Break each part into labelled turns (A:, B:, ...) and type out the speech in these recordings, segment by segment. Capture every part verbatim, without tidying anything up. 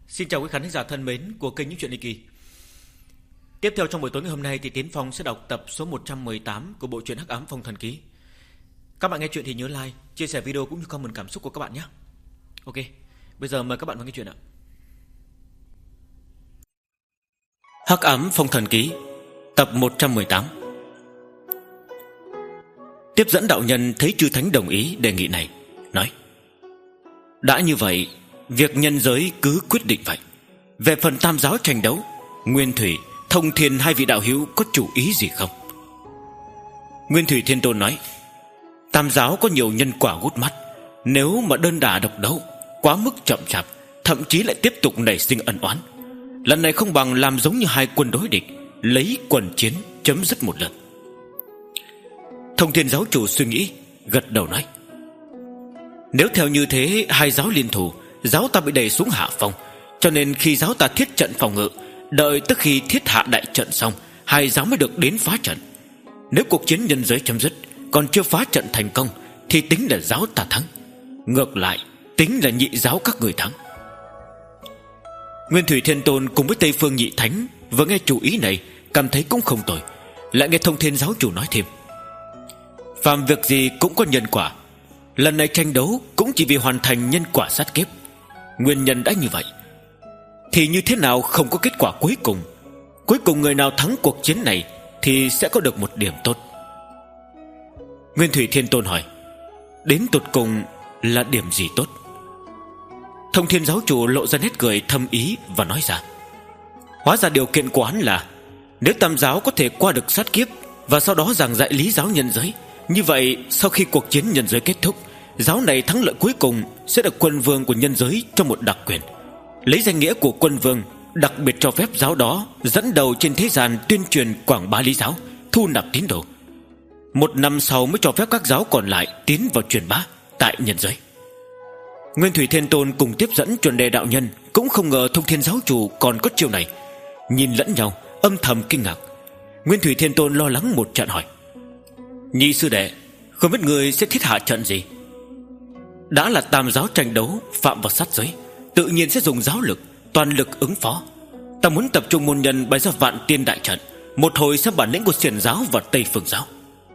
A: Xin chào quý khán giả thân mến của kênh Những Chuyện Ly Kỳ. Tiếp theo trong buổi tối ngày hôm nay thì Tiến Phong sẽ đọc tập số một trăm mười tám của bộ truyện Hắc Ám Phong Thần Ký. Các bạn nghe chuyện thì nhớ like, chia sẻ video cũng như comment cảm xúc của các bạn nhé. Ok, bây giờ mời các bạn vào nghe chuyện ạ. Hắc Ám Phong Thần Ký, tập một trăm mười tám. Tiếp dẫn đạo nhân thấy chư thánh đồng ý đề nghị này, nói: đã như vậy, việc nhân giới cứ quyết định vậy. Về phần tam giáo tranh đấu, Nguyên Thủy, Thông Thiên hai vị đạo hữu có chủ ý gì không? Nguyên Thủy Thiên Tôn nói: tam giáo có nhiều nhân quả gút mắt, nếu mà đơn đả độc đấu quá mức chậm chạp, thậm chí lại tiếp tục nảy sinh ân oán. Lần này không bằng làm giống như hai quân đối địch, lấy quần chiến chấm dứt một lần. Thông Thiên giáo chủ suy nghĩ, gật đầu nói: nếu theo như thế, hai giáo liên thủ, giáo ta bị đẩy xuống hạ phong. Cho nên khi giáo ta thiết trận phòng ngự, đợi tức khi thiết hạ đại trận xong, hai giáo mới được đến phá trận. Nếu cuộc chiến nhân giới chấm dứt, còn chưa phá trận thành công, thì tính là giáo ta thắng. Ngược lại, tính là nhị giáo các người thắng. Nguyên Thủy Thiên Tôn cùng với Tây Phương Nhị Thánh vừa nghe chủ ý này, cảm thấy cũng không tồi. Lại nghe Thông Thiên giáo chủ nói thêm: phàm việc gì cũng có nhân quả. Lần này tranh đấu cũng chỉ vì hoàn thành nhân quả sát kiếp. Nguyên nhân đã như vậy, thì như thế nào không có kết quả cuối cùng. Cuối cùng người nào thắng cuộc chiến này thì sẽ có được một điểm tốt. Nguyên Thủy Thiên Tôn hỏi: đến tột cùng là điểm gì tốt? Thông Thiên giáo chủ lộ ra nét cười thâm ý và nói ra: hóa ra điều kiện của hắn là nếu tam giáo có thể qua được sát kiếp, và sau đó giảng dạy lý giáo nhân giới, như vậy sau khi cuộc chiến nhân giới kết thúc, giáo này thắng lợi cuối cùng sẽ được quân vương của nhân giới cho một đặc quyền. Lấy danh nghĩa của quân vương, đặc biệt cho phép giáo đó dẫn đầu trên thế gian tuyên truyền quảng bá lý giáo, thu nạp tín đồ. Một năm sau mới cho phép các giáo còn lại tiến vào truyền bá tại nhân giới. Nguyên Thủy Thiên Tôn cùng tiếp dẫn chuẩn đề đạo nhân cũng không ngờ Thông Thiên giáo chủ còn có chiêu này, nhìn lẫn nhau âm thầm kinh ngạc. Nguyên Thủy Thiên Tôn lo lắng một trận hỏi: nhị sư đệ, không biết người sẽ thiết hạ trận gì? Đã là tam giáo tranh đấu phạm vào sát giới, tự nhiên sẽ dùng giáo lực, toàn lực ứng phó. Ta muốn tập trung môn nhân bày ra vạn tiên đại trận, một hồi xem bản lĩnh của xiển giáo và Tây Phương giáo.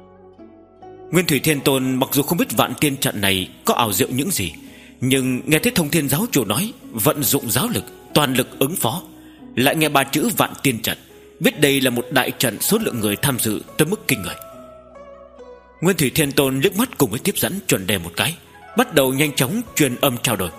A: Nguyên Thủy Thiên Tôn mặc dù không biết vạn tiên trận này có ảo diệu những gì, nhưng nghe thấy Thông Thiên giáo chủ nói vận dụng giáo lực, toàn lực ứng phó, lại nghe ba chữ vạn tiên trận, biết đây là một đại trận số lượng người tham dự tới mức kinh người. Nguyên Thủy Thiên Tôn liếc mắt cùng với tiếp dẫn chuẩn đề một cái, bắt đầu nhanh chóng truyền âm trao đổi.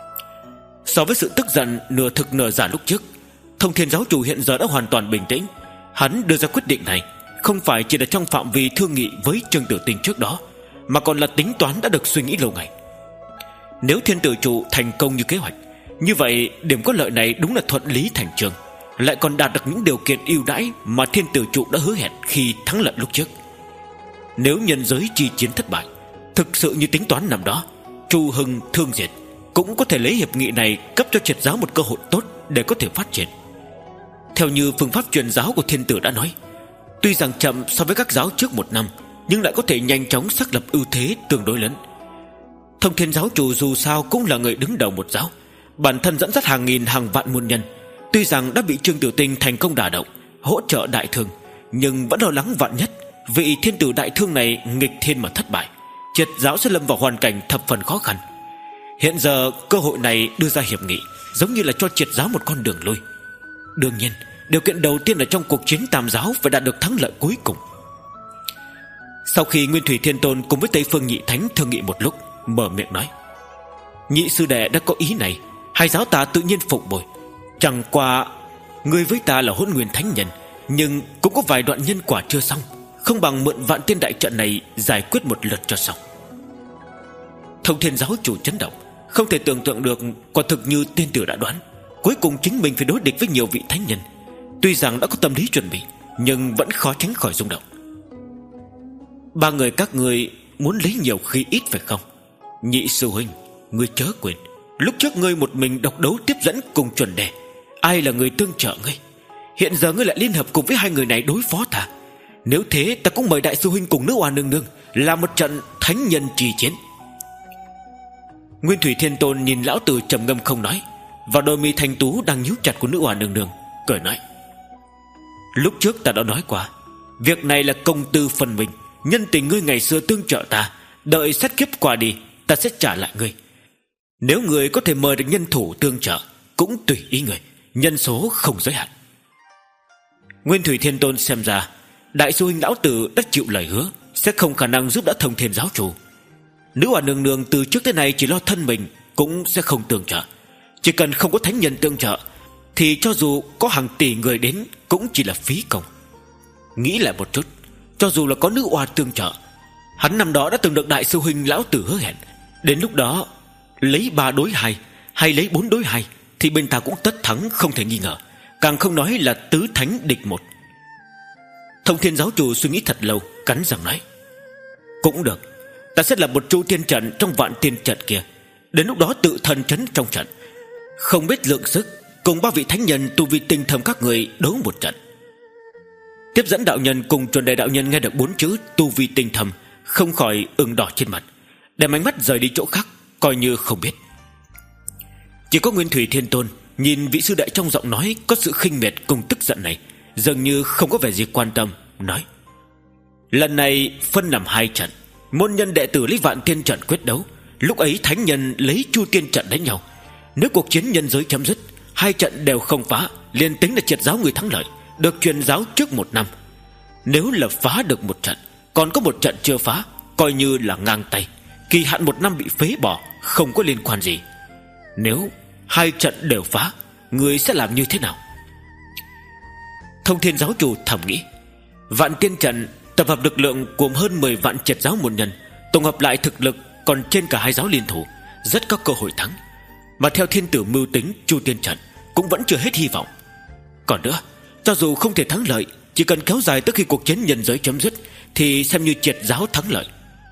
A: So với sự tức giận nửa thực nửa giả lúc trước, Thông Thiên giáo chủ hiện giờ đã hoàn toàn bình tĩnh. Hắn đưa ra quyết định này không phải chỉ là trong phạm vi thương nghị với Trương Tử Tinh trước đó, mà còn là tính toán đã được suy nghĩ lâu ngày. Nếu Thiên Tử trụ thành công như kế hoạch, như vậy điểm có lợi này đúng là thuận lý thành chương, lại còn đạt được những điều kiện ưu đãi mà Thiên Tử trụ đã hứa hẹn khi thắng lợi lúc trước. Nếu nhân giới chi chiến thất bại, thực sự như tính toán năm đó, Chu Hưng Thương Diệt cũng có thể lấy hiệp nghị này cấp cho triệt giáo một cơ hội tốt để có thể phát triển. Theo như phương pháp truyền giáo của Thiên Tử đã nói, tuy rằng chậm so với các giáo trước một năm, nhưng lại có thể nhanh chóng xác lập ưu thế tương đối lớn. Thông Thiên giáo chủ dù sao cũng là người đứng đầu một giáo, bản thân dẫn dắt hàng nghìn hàng vạn môn nhân. Tuy rằng đã bị Trương Tiểu Tinh thành công đả động, hỗ trợ đại thương, nhưng vẫn lo lắng vạn nhất vị thiên tử đại thương này nghịch thiên mà thất bại, triệt giáo sẽ lâm vào hoàn cảnh thập phần khó khăn. Hiện giờ cơ hội này đưa ra hiệp nghị, giống như là cho triệt giáo một con đường lui. Đương nhiên, điều kiện đầu tiên là trong cuộc chiến tam giáo phải đạt được thắng lợi cuối cùng. Sau khi Nguyên Thủy Thiên Tôn cùng với Tây Phương Nhị Thánh thương nghị một lúc, mở miệng nói: nhị sư đệ đã có ý này, hai giáo ta tự nhiên phục bồi. Chẳng qua ngươi với ta là Hỗn Nguyên Thánh Nhân, nhưng cũng có vài đoạn nhân quả chưa xong, không bằng mượn vạn tiên đại trận này giải quyết một lượt cho xong. Thông Thiên giáo chủ chấn động, không thể tưởng tượng được, quả thực như tiên tử đã đoán, cuối cùng chính mình phải đối địch với nhiều vị thánh nhân. Tuy rằng đã có tâm lý chuẩn bị, nhưng vẫn khó tránh khỏi rung động. Ba người các ngươi muốn lấy nhiều khi ít phải không? Nhị sư huynh, ngươi chớ quên, lúc trước ngươi một mình độc đấu tiếp dẫn cùng chuẩn đề, ai là người tương trợ ngươi? Hiện giờ ngươi lại liên hợp cùng với hai người này đối phó ta. Nếu thế, ta cũng mời đại sư huynh cùng nữ oa nương nương làm một trận thánh nhân trì chiến. Nguyên Thủy Thiên Tôn nhìn lão tử trầm ngâm không nói, và đôi mi thanh tú đang nhíu chặt của nữ oà nương nương, cười nói: Lúc trước ta đã nói qua, việc này là công tư phân minh, nhân tình ngươi ngày xưa tương trợ ta, đợi sát kiếp qua đi ta sẽ trả lại ngươi. Nếu ngươi có thể mời được nhân thủ tương trợ, cũng tùy ý người, nhân số không giới hạn. Nguyên Thủy Thiên Tôn xem ra đại sư huynh lão tử đã chịu lời hứa sẽ không khả năng giúp đỡ Thông Thiên giáo chủ. Nữ oà nương nương từ trước tới nay chỉ lo thân mình, cũng sẽ không tương trợ. Chỉ cần không có thánh nhân tương trợ thì cho dù có hàng tỷ người đến cũng chỉ là phí công. Nghĩ lại một chút, cho dù là có nữ oà tương trợ, hắn năm đó đã từng được đại sư huynh lão tử hứa hẹn, đến lúc đó lấy ba đối hai hay lấy bốn đối hai thì bên ta cũng tất thắng không thể nghi ngờ, càng không nói là tứ thánh địch một. Thông Thiên giáo chủ suy nghĩ thật lâu, cắn răng nói: Cũng được, ta sẽ lập một trụ tiên trận trong vạn tiên trận kia, đến lúc đó tự thân trấn trong trận, không biết lượng sức cùng ba vị thánh nhân tu vi tinh thâm các người đấu một trận. Tiếp dẫn đạo nhân cùng chuẩn đề đạo nhân nghe được bốn chữ tu vi tinh thâm, không khỏi ửng đỏ trên mặt, đem ánh mắt rời đi chỗ khác, coi như không biết. Chỉ có Nguyên Thủy Thiên Tôn nhìn vị sư đệ trong giọng nói có sự khinh miệt cùng tức giận này, dường như không có vẻ gì quan tâm, nói: Lần này phân làm hai trận, môn nhân đệ tử lấy vạn tiên trận quyết đấu, lúc ấy thánh nhân lấy chu tiên trận đánh nhau. Nếu cuộc chiến nhân giới chấm dứt, hai trận đều không phá, liền tính là triệt giáo người thắng lợi, được truyền giáo trước một năm. Nếu là phá được một trận, còn có một trận chưa phá, coi như là ngang tay, kỳ hạn một năm bị phế bỏ, không có liên quan gì. Nếu hai trận đều phá, người sẽ làm như thế nào? Thông Thiên giáo chủ thầm nghĩ, vạn tiên trận tập hợp lực lượng gồm hơn mười vạn triệt giáo môn nhân, tổng hợp lại thực lực còn trên cả hai giáo liên thủ, rất có cơ hội thắng. Mà theo thiên tử mưu tính, chu tiên trận cũng vẫn chưa hết hy vọng. Còn nữa, cho dù không thể thắng lợi, chỉ cần kéo dài tới khi cuộc chiến nhân giới chấm dứt thì xem như triệt giáo thắng lợi.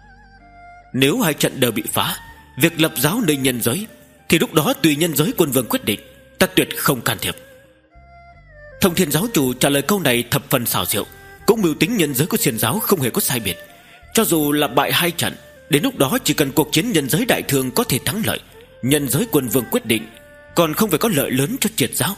A: Nếu hai trận đều bị phá, việc lập giáo nơi nhân giới thì lúc đó tùy nhân giới quân vương quyết định, ta tuyệt không can thiệp. Thông Thiên giáo chủ trả lời câu này thập phần xảo diệu, cũng mưu tính nhân giới của xiển giáo không hề có sai biệt. Cho dù là bại hai trận, đến lúc đó chỉ cần cuộc chiến nhân giới đại thương có thể thắng lợi, nhân giới quân vương quyết định, còn không phải có lợi lớn cho triệt giáo.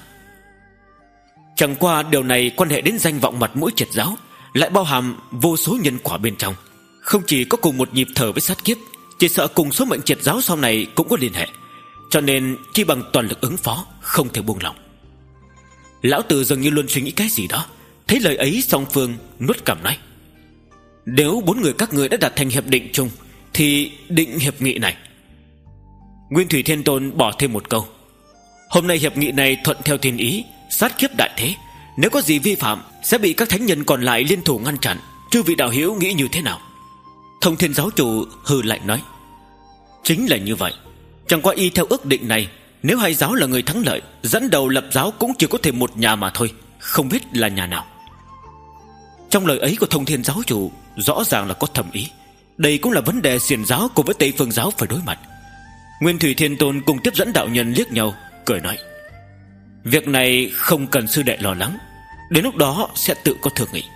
A: Chẳng qua điều này quan hệ đến danh vọng mặt mũi triệt giáo, lại bao hàm vô số nhân quả bên trong. Không chỉ có cùng một nhịp thở với sát kiếp, chỉ sợ cùng số mệnh triệt giáo sau này cũng có liên hệ. Cho nên chỉ bằng toàn lực ứng phó, không thể buông lỏng. Lão tử dường như luôn suy nghĩ cái gì đó, thấy lời ấy song phương nuốt cằm nói: Nếu bốn người các ngươi đã đạt thành hiệp định chung, thì định hiệp nghị này. Nguyên Thủy Thiên Tôn bỏ thêm một câu: Hôm nay hiệp nghị này thuận theo thiên ý, sát kiếp đại thế, nếu có gì vi phạm sẽ bị các thánh nhân còn lại liên thủ ngăn chặn. Chư vị đạo hữu nghĩ như thế nào? Thông Thiên giáo chủ hừ lạnh nói: Chính là như vậy. Chẳng qua y theo ước định này, nếu hai giáo là người thắng lợi, dẫn đầu lập giáo cũng chỉ có thể một nhà mà thôi, không biết là nhà nào. Trong lời ấy của Thông Thiên giáo chủ rõ ràng là có thầm ý. Đây cũng là vấn đề xiển giáo cùng với Tây Phương giáo phải đối mặt. Nguyên Thủy Thiên Tôn cùng tiếp dẫn đạo nhân liếc nhau, cười nói: Việc này không cần sư đệ lo lắng, đến lúc đó sẽ tự có thương nghị.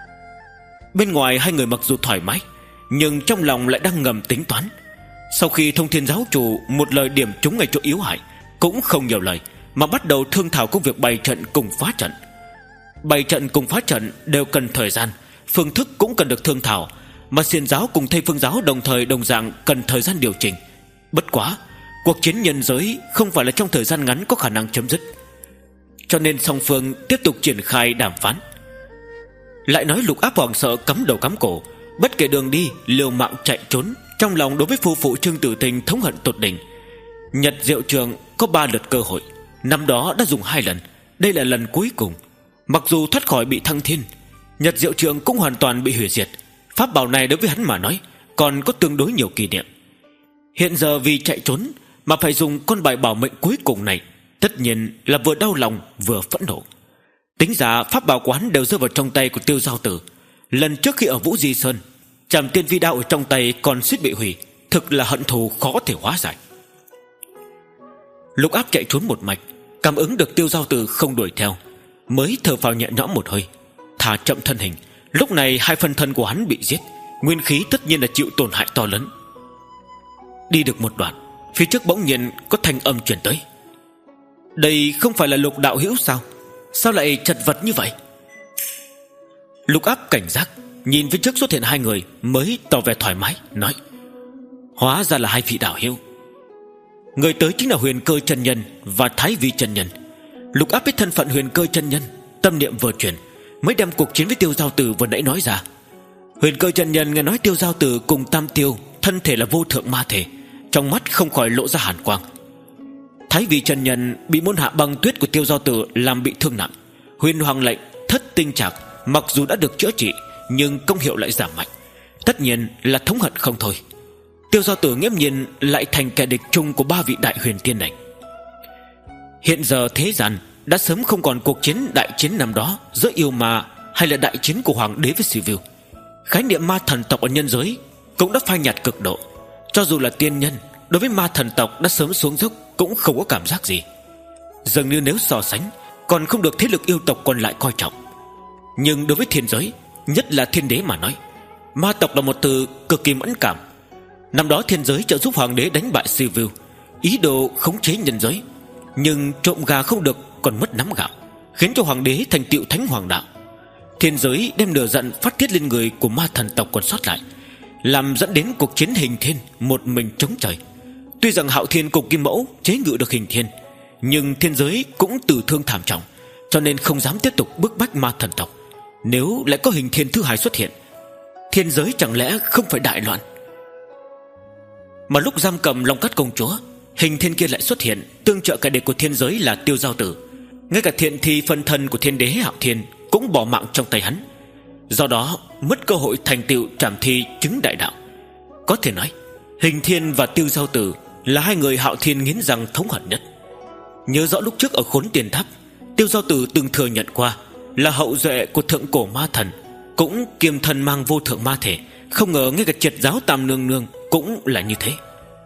A: Bên ngoài hai người mặc dù thoải mái, nhưng trong lòng lại đang ngầm tính toán. Sau khi Thông Thiên giáo chủ một lời điểm trúng ngay chỗ yếu hại, cũng không nhiều lời mà bắt đầu thương thảo công việc bày trận cùng phá trận. Bày trận cùng phá trận đều cần thời gian, phương thức cũng cần được thương thảo, mà xiển giáo cùng Tây Phương giáo đồng thời đồng dạng cần thời gian điều chỉnh. Bất quá cuộc chiến nhân giới không phải là trong thời gian ngắn có khả năng chấm dứt, cho nên song phương tiếp tục triển khai đàm phán. Lại nói Lục Áp hoảng sợ cắm đầu cắm cổ, bất kể đường đi liều mạng chạy trốn, trong lòng đối với phu phụ Trương Tử Tình thống hận tột đỉnh. Nhật Diệu Trường có ba lượt cơ hội, năm đó đã dùng hai lần, đây là lần cuối cùng. Mặc dù thoát khỏi bị thăng thiên, Nhật Diệu Trường cũng hoàn toàn bị hủy diệt. Pháp bảo này đối với hắn mà nói còn có tương đối nhiều kỷ niệm. Hiện giờ vì chạy trốn mà phải dùng con bài bảo mệnh cuối cùng này, tất nhiên là vừa đau lòng vừa phẫn nộ. Tính ra pháp bảo của hắn đều rơi vào trong tay của Tiêu Giao Tử. Lần trước khi ở Vũ Di Sơn, Trảm Tiên Vi Đao ở trong tay còn suýt bị hủy, thực là hận thù khó thể hóa giải. Lục Áp chạy trốn một mạch, cảm ứng được Tiêu Giao Tử không đuổi theo, mới thở phào nhẹ nhõm một hơi, thả chậm thân hình. Lúc này hai phân thân của hắn bị giết, nguyên khí tất nhiên là chịu tổn hại to lớn. Đi được một đoạn, phía trước bỗng nhiên có thanh âm truyền tới: Đây không phải là Lục đạo hữu sao? Sao lại chật vật như vậy? Lục Áp cảnh giác nhìn phía trước xuất hiện hai người, mới tỏ vẻ thoải mái nói: hóa ra là hai vị đạo hữu. Người tới chính là Huyền Cơ chân nhân và Thái Vi chân nhân. Lục Áp biết thân phận Huyền Cơ chân nhân, tâm niệm vừa chuyển, mới đem cuộc chiến với Tiêu Giao Tử vừa nãy nói ra. Huyền Cơ chân nhân nghe nói Tiêu Giao Tử cùng Tam Tiêu thân thể là vô thượng ma thể, trong mắt không khỏi lộ ra hàn quang. Thái Vi chân nhân bị môn hạ băng tuyết của Tiêu Giao Tử làm bị thương nặng. Huyền Hoàng lệnh thất tinh trạc mặc dù đã được chữa trị, nhưng công hiệu lại giảm mạnh, tất nhiên là thống hận không thôi. Tiêu Giao Tử nghiễm nhiên lại thành kẻ địch chung của ba vị đại huyền tiên đỉnh. Hiện giờ thế gian đã sớm không còn cuộc chiến đại chiến năm đó giữa yêu ma, hay là đại chiến của hoàng đế với Sivu. Khái niệm ma thần tộc ở nhân giới cũng đã phai nhạt cực độ. Cho dù là tiên nhân, đối với ma thần tộc đã sớm xuống dốc cũng không có cảm giác gì. Dường như nếu so sánh, còn không được thế lực yêu tộc còn lại coi trọng. Nhưng đối với thiên giới, nhất là thiên đế mà nói, ma tộc là một từ cực kỳ mẫn cảm. Năm đó thiên giới trợ giúp hoàng đế đánh bại Sivu, ý đồ khống chế nhân giới, nhưng trộm gà không được còn mất nắm gạo, khiến cho hoàng đế thành tựu thánh hoàng đạo. Thiên giới đem lửa giận phát tiết lên người của ma thần tộc còn sót lại, làm dẫn đến cuộc chiến hình thiên một mình chống trời. Tuy rằng Hạo Thiên cùng Kim Mẫu chế ngự được hình thiên, nhưng thiên giới cũng tử thương thảm trọng, cho nên không dám tiếp tục bức bách ma thần tộc. Nếu lại có hình thiên thứ hai xuất hiện, thiên giới chẳng lẽ không phải đại loạn? Mà lúc giam cầm Long Cát công chúa, hình thiên kia lại xuất hiện, tương trợ kẻ địch của thiên giới là Tiêu Giao Tử. Ngay cả thiện thi phân thân của thiên đế Hạo Thiên cũng bỏ mạng trong tay hắn, do đó mất cơ hội thành tựu trảm thi chứng đại đạo. Có thể nói hình thiên và Tiêu Giao Tử là hai người Hạo Thiên nghiến răng thống hận nhất. Nhớ rõ lúc trước ở Khốn Tiền Tháp, Tiêu Giao Tử từng thừa nhận qua là hậu duệ của thượng cổ ma thần, cũng kiềm thần mang vô thượng ma thể. Không ngờ ngay cả triệt giáo Tam Nương Nương cũng là như thế.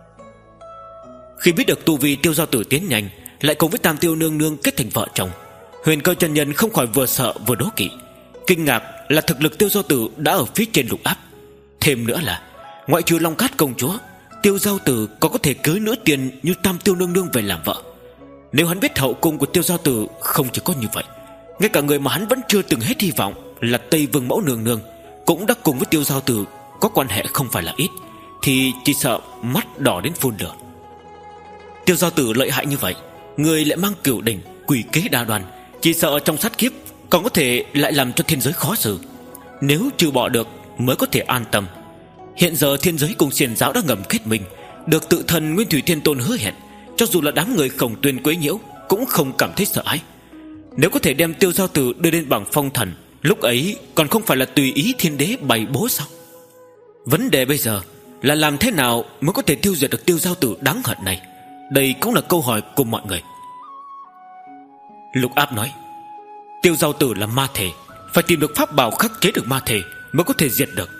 A: Khi biết được tu vi Tiêu Giao Tử tiến nhanh, lại cùng với Tam Tiêu Nương Nương kết thành vợ chồng, Huyền Cơ chân nhân không khỏi vừa sợ vừa đố kỵ. Kinh ngạc là thực lực Tiêu Giao Tử đã ở phía trên Lục Áp. Thêm nữa là ngoại trừ Long Cát công chúa, Tiêu Giao Tử còn có thể cưới nữ tiền như Tam Tiêu Nương Nương về làm vợ. Nếu hắn biết hậu cung của Tiêu Giao Tử không chỉ có như vậy, ngay cả người mà hắn vẫn chưa từng hết hy vọng là Tây Vương Mẫu Nương Nương cũng đã cùng với Tiêu Giao Tử có quan hệ không phải là ít, thì chỉ sợ mắt đỏ đến phun lửa. Tiêu Giao Tử lợi hại như vậy, người lại mang cửu đỉnh, quỷ kế đa đoan, chỉ sợ trong sát kiếp còn có thể lại làm cho thiên giới khó xử. Nếu trừ bỏ được mới có thể an tâm. Hiện giờ thiên giới cùng xiển giáo đã ngầm kết minh, được tự thần Nguyên Thủy Thiên Tôn hứa hẹn, cho dù là đám người Khổng Tuyên quấy nhiễu cũng không cảm thấy sợ hãi. Nếu có thể đem Tiêu Giao Tử đưa lên bằng phong thần, lúc ấy còn không phải là tùy ý thiên đế bày bố sao? Vấn đề bây giờ là làm thế nào mới có thể tiêu diệt được Tiêu Giao Tử đáng hận này. Đây cũng là câu hỏi của mọi người. Lục Áp nói: Tiêu Giao Tử là ma thể, phải tìm được pháp bảo khắc chế được ma thể mới có thể diệt được.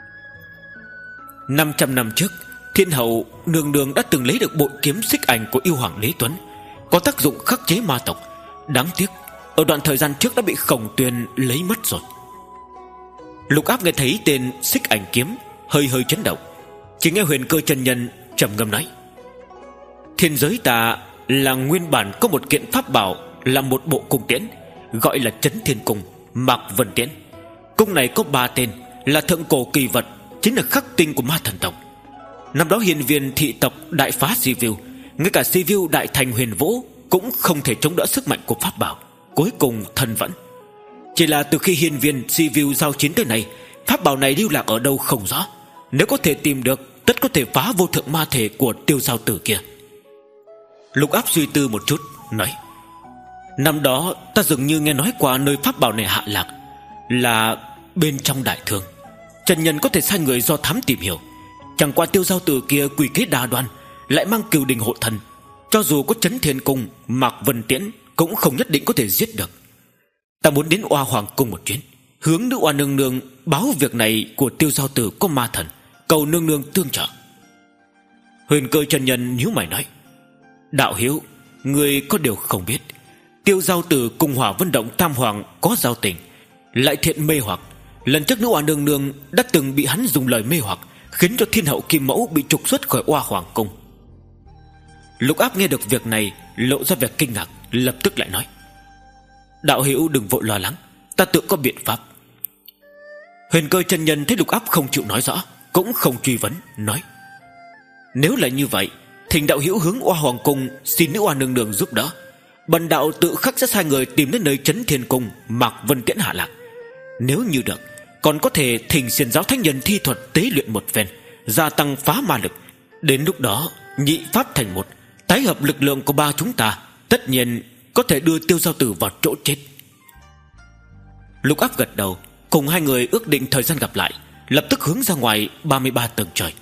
A: Năm trăm năm trước, Thiên Hậu Nương Nương đã từng lấy được bội kiếm xích ảnh của yêu hoàng Lý Tuấn, có tác dụng khắc chế ma tộc. Đáng tiếc ở đoạn thời gian trước đã bị Khổng Tuyên lấy mất rồi. Lục Áp nghe thấy tên xích ảnh kiếm, hơi hơi chấn động. Chỉ nghe Huyền Cơ chân nhân trầm ngâm nói: thiên giới ta là nguyên bản có một kiện pháp bảo, là một bộ cung tiễn, gọi là Chấn Thiên Cung, Mạc Vân Tiễn. Cung này có ba tên, là thượng cổ kỳ vật, chính là khắc tinh của ma thần tộc. Năm đó hiền viên thị tộc đại phá Sivu, ngay cả Sivu đại thành huyền vũ cũng không thể chống đỡ sức mạnh của pháp bảo, cuối cùng thân vẫn. Chỉ là từ khi hiền viên Sivu giao chiến tới nay, pháp bảo này lưu lạc ở đâu không rõ. Nếu có thể tìm được, tất có thể phá vô thượng ma thể của Tiêu Giao Tử kia. Lục Áp suy tư một chút nói: năm đó ta dường như nghe nói qua nơi pháp bảo này hạ lạc là bên trong đại thương. Trần nhân có thể sai người do thám tìm hiểu. Chẳng qua Tiêu Giao Tử kia quỷ kế đa đoan, lại mang cừu đình hộ thần, cho dù có Chấn Thiên Cung, Mạc Vân Tiễn cũng không nhất định có thể giết được. Ta muốn đến Oa Hoàng Cung một chuyến, hướng nữ Oa Nương Nương báo việc này của Tiêu Giao Tử có ma thần, cầu nương nương tương trợ. Huyền Cơ chân nhân nhíu mày nói: đạo hữu, người có điều không biết, Tiêu Giao Tử cùng Hỏa Vân Động Tam Hoàng có giao tình, lại thiện mê hoặc. Lần trước nữ Oa Nương Nương đã từng bị hắn dùng lời mê hoặc, khiến cho Thiên Hậu Kim Mẫu bị trục xuất khỏi Oa Hoàng Cung. Lục Áp nghe được việc này lộ ra vẻ kinh ngạc, lập tức lại nói: đạo hữu đừng vội lo lắng, ta tự có biện pháp. Huyền Cơ chân nhân thấy Lục Áp không chịu nói rõ, cũng không truy vấn, nói: nếu là như vậy, thỉnh đạo hữu hướng Oa Hoàng cung xin nữ oa nương nương giúp đỡ. Bần đạo tự khắc sẽ sai người tìm đến nơi Trấn Thiên Cung Mạc Vân Tiễn hạ lạc. Nếu như được, còn có thể thỉnh xiển giáo thánh nhân thi thuật tế luyện một phen, gia tăng phá ma lực. Đến lúc đó nhị pháp thành một, tái hợp lực lượng của ba chúng ta, tất nhiên có thể đưa Tiêu Giao Tử vào chỗ chết. Lục Áp gật đầu, cùng hai người ước định thời gian gặp lại, lập tức hướng ra ngoài ba mươi ba tầng trời.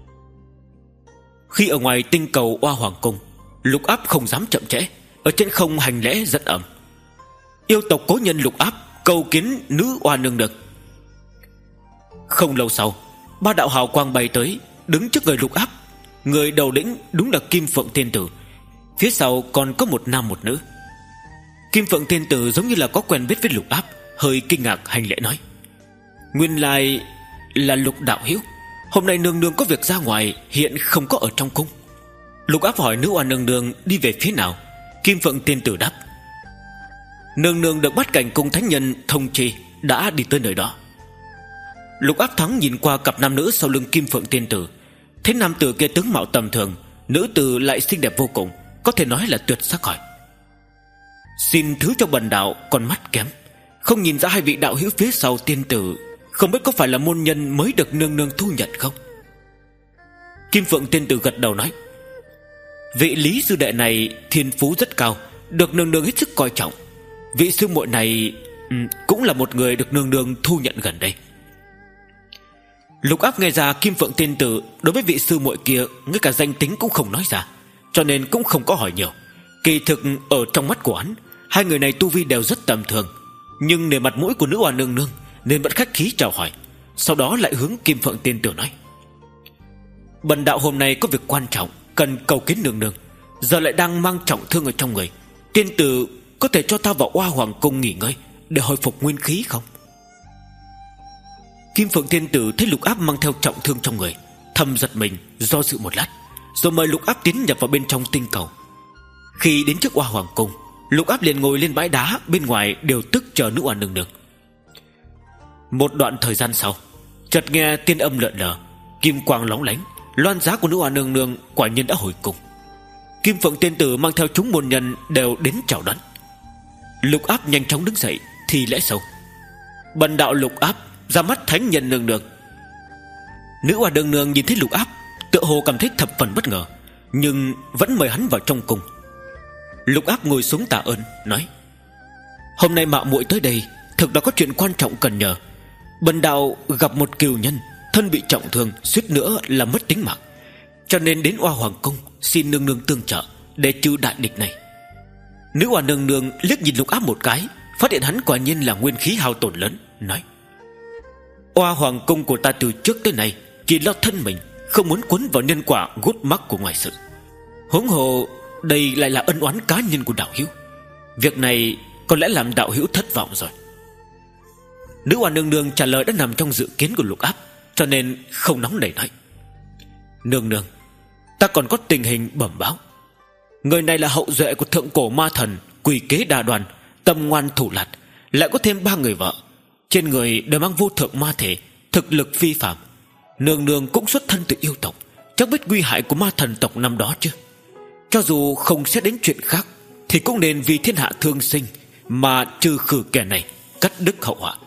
A: Khi ở ngoài tinh cầu Oa Hoàng cung, Lục Áp không dám chậm trễ, ở trên không hành lễ dẫn ẩm: yêu tộc cố nhân Lục Áp cầu kiến nữ oa nương nương. Không lâu sau, ba đạo hào quang bay tới, đứng trước người Lục Áp. Người đầu lĩnh đúng là Kim Phượng Tiên Tử, phía sau còn có một nam một nữ. Kim Phượng Tiên Tử giống như là có quen biết với Lục Áp, hơi kinh ngạc hành lễ nói: nguyên lai là Lục đạo hữu, hôm nay nương nương có việc ra ngoài, hiện không có ở trong cung. Lục Áp hỏi nữ oa nương nương đi về phía nào. Kim Phượng Tiên Tử đáp: nương nương được Bát Cảnh cung thánh nhân thông trì, đã đi tới nơi đó. Lục Áp thoáng nhìn qua cặp nam nữ sau lưng Kim Phượng Tiên Tử, thấy nam tử kia tướng mạo tầm thường, nữ tử lại xinh đẹp vô cùng, có thể nói là tuyệt sắc. Hỏi: xin thứ cho bần đạo con mắt kém, không nhìn ra hai vị đạo hữu phía sau tiên tử không biết có phải là môn nhân mới được nương nương thu nhận không? Kim Phượng Tiên Tử gật đầu nói: vị Lý sư đệ này thiên phú rất cao, được nương nương hết sức coi trọng. Vị sư muội này um, cũng là một người được nương nương thu nhận gần đây. Lục Áp nghe ra Kim Phượng Tiên Tử đối với vị sư muội kia ngay cả danh tính cũng không nói ra, cho nên cũng không có hỏi nhiều. Kỳ thực ở trong mắt của hắn, hai người này tu vi đều rất tầm thường, nhưng nể mặt mũi của nữ oa nương nương nên vẫn khách khí chào hỏi. Sau đó lại hướng Kim Phượng Tiên Tử nói: bần đạo hôm nay có việc quan trọng cần cầu kiến nương nương, giờ lại đang mang trọng thương ở trong người. Tiên tử có thể cho ta vào Oa Hoàng cung nghỉ ngơi để hồi phục nguyên khí không? Kim Phượng Tiên Tử thấy Lục Áp mang theo trọng thương trong người, thầm giật mình, do dự một lát, rồi mời Lục Áp tiến nhập vào bên trong tinh cầu. Khi đến trước Oa Hoàng cung, Lục Áp liền ngồi lên bãi đá bên ngoài điều tức chờ nữ oa nương nương. Một đoạn thời gian sau, chợt nghe tiên âm lượn lờ, kim quang lóng lánh, loan giá của nữ oa nương nương quả nhiên đã hồi cung. Kim Phượng Tiên Tử mang theo chúng môn nhân đều đến chào đón. Lục Áp nhanh chóng đứng dậy thì lễ sâu: bần đạo Lục Áp ra mắt thánh nhân nương nương. Nữ oa nương nương nhìn thấy Lục Áp, tựa hồ cảm thấy thập phần bất ngờ, nhưng vẫn mời hắn vào trong cung. Lục Áp ngồi xuống tạ ơn, nói: hôm nay mạo muội tới đây thực đã có chuyện quan trọng cần nhờ. Bần đạo gặp một cừu nhân, thân bị trọng thương, suýt nữa là mất tính mạng, cho nên đến Oa Hoàng cung xin nương nương tương trợ để trừ đại địch này. Nữ oa nương nương liếc nhìn Lục Áp một cái, phát hiện hắn quả nhiên là nguyên khí hao tổn lớn, nói: Oa Hoàng cung của ta từ trước tới nay chỉ lo thân mình, không muốn cuốn vào nhân quả gút mắc của ngoài sự. Huống hồ đây lại là ân oán cá nhân của đạo hữu, việc này có lẽ làm đạo hữu thất vọng rồi. Nữ oa nương nương trả lời đã nằm trong dự kiến của Lục Áp, cho nên không nóng nảy nói: nương nương, ta còn có tình hình bẩm báo. Người này là hậu duệ của thượng cổ ma thần Quỷ Kế Đa Đoan, tâm ngoan thủ lạt, lại có thêm ba người vợ, trên người đều mang vô thượng ma thể, thực lực phi phàm. Nương nương cũng xuất thân từ yêu tộc, chắc biết nguy hại của ma thần tộc năm đó chứ. Cho dù không xét đến chuyện khác, thì cũng nên vì thiên hạ thương sinh mà trừ khử kẻ này, cắt đứt hậu họa.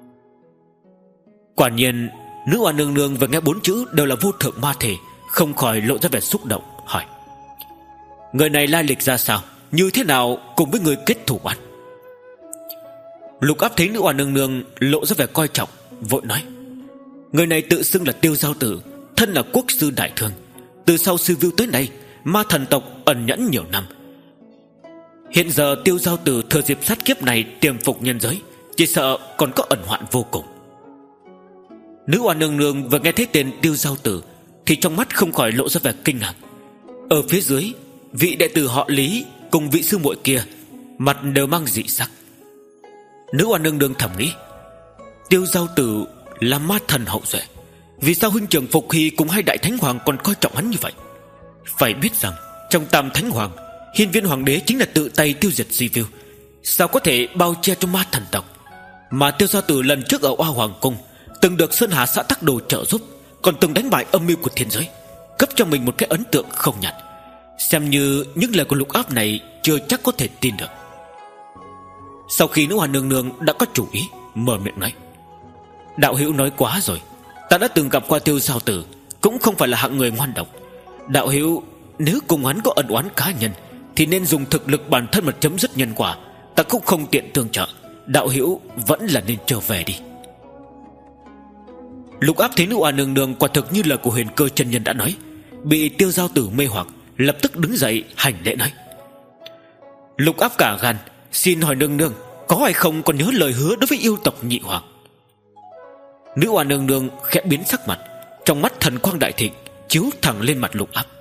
A: Quả nhiên nữ oa nương nương vừa nghe bốn chữ đều là vô thượng ma thể, không khỏi lộ ra vẻ xúc động, hỏi: người này lai lịch ra sao, như thế nào cùng với người kết thù oán? Lục Áp thấy nữ oa nương nương lộ ra vẻ coi trọng, vội nói: người này tự xưng là Tiêu Giao Tử, thân là quốc sư đại thương. Từ sau sư view tới nay, ma thần tộc ẩn nhẫn nhiều năm. Hiện giờ Tiêu Giao Tử thừa dịp sát kiếp này tiềm phục nhân giới, chỉ sợ còn có ẩn hoạn vô cùng. Nữ oa nương nương vừa nghe thấy tên Tiêu Giao Tử thì trong mắt không khỏi lộ ra vẻ kinh ngạc. Ở phía dưới, vị đệ tử họ Lý cùng vị sư muội kia mặt đều mang dị sắc. Nữ oa nương nương thầm nghĩ: Tiêu Giao Tử là ma thần hậu duệ, vì sao huynh trưởng Phục Hy cùng hai đại thánh hoàng còn coi trọng hắn như vậy? Phải biết rằng trong Tam Thánh Hoàng, Hiên Viên Hoàng đế chính là tự tay tiêu diệt Di Viu, sao có thể bao che cho ma thần tộc? Mà Tiêu Giao Tử lần trước ở Oa Hoàng Cung từng được Sơn Hà xã Tắc Đồ trợ giúp, còn từng đánh bại âm mưu của thiên giới, cấp cho mình một cái ấn tượng không nhạt. Xem như những lời của Lục Áp này chưa chắc có thể tin được. Sau khi nữ Hoa nương nương đã có chủ ý, mở miệng nói: đạo hữu nói quá rồi. Ta đã từng gặp qua Tiêu Giao Tử, cũng không phải là hạng người ngoan độc. Đạo hữu nếu cùng hắn có ân oán cá nhân thì nên dùng thực lực bản thân mà chấm dứt nhân quả. Ta cũng không tiện tương trợ. Đạo hữu vẫn là nên trở về đi. Lục Áp thấy nữ Hoa nương nương quả thực như lời của Huyền Cơ chân nhân đã nói, bị Tiêu Giao Tử mê hoặc, lập tức đứng dậy hành lễ nói: Lục Áp cả gan, xin hỏi nương nương có hay không còn nhớ lời hứa đối với yêu tộc Nhị Hoàng? Nữ Hoa nương nương khẽ biến sắc mặt, trong mắt thần quang đại thịnh chiếu thẳng lên mặt Lục Áp.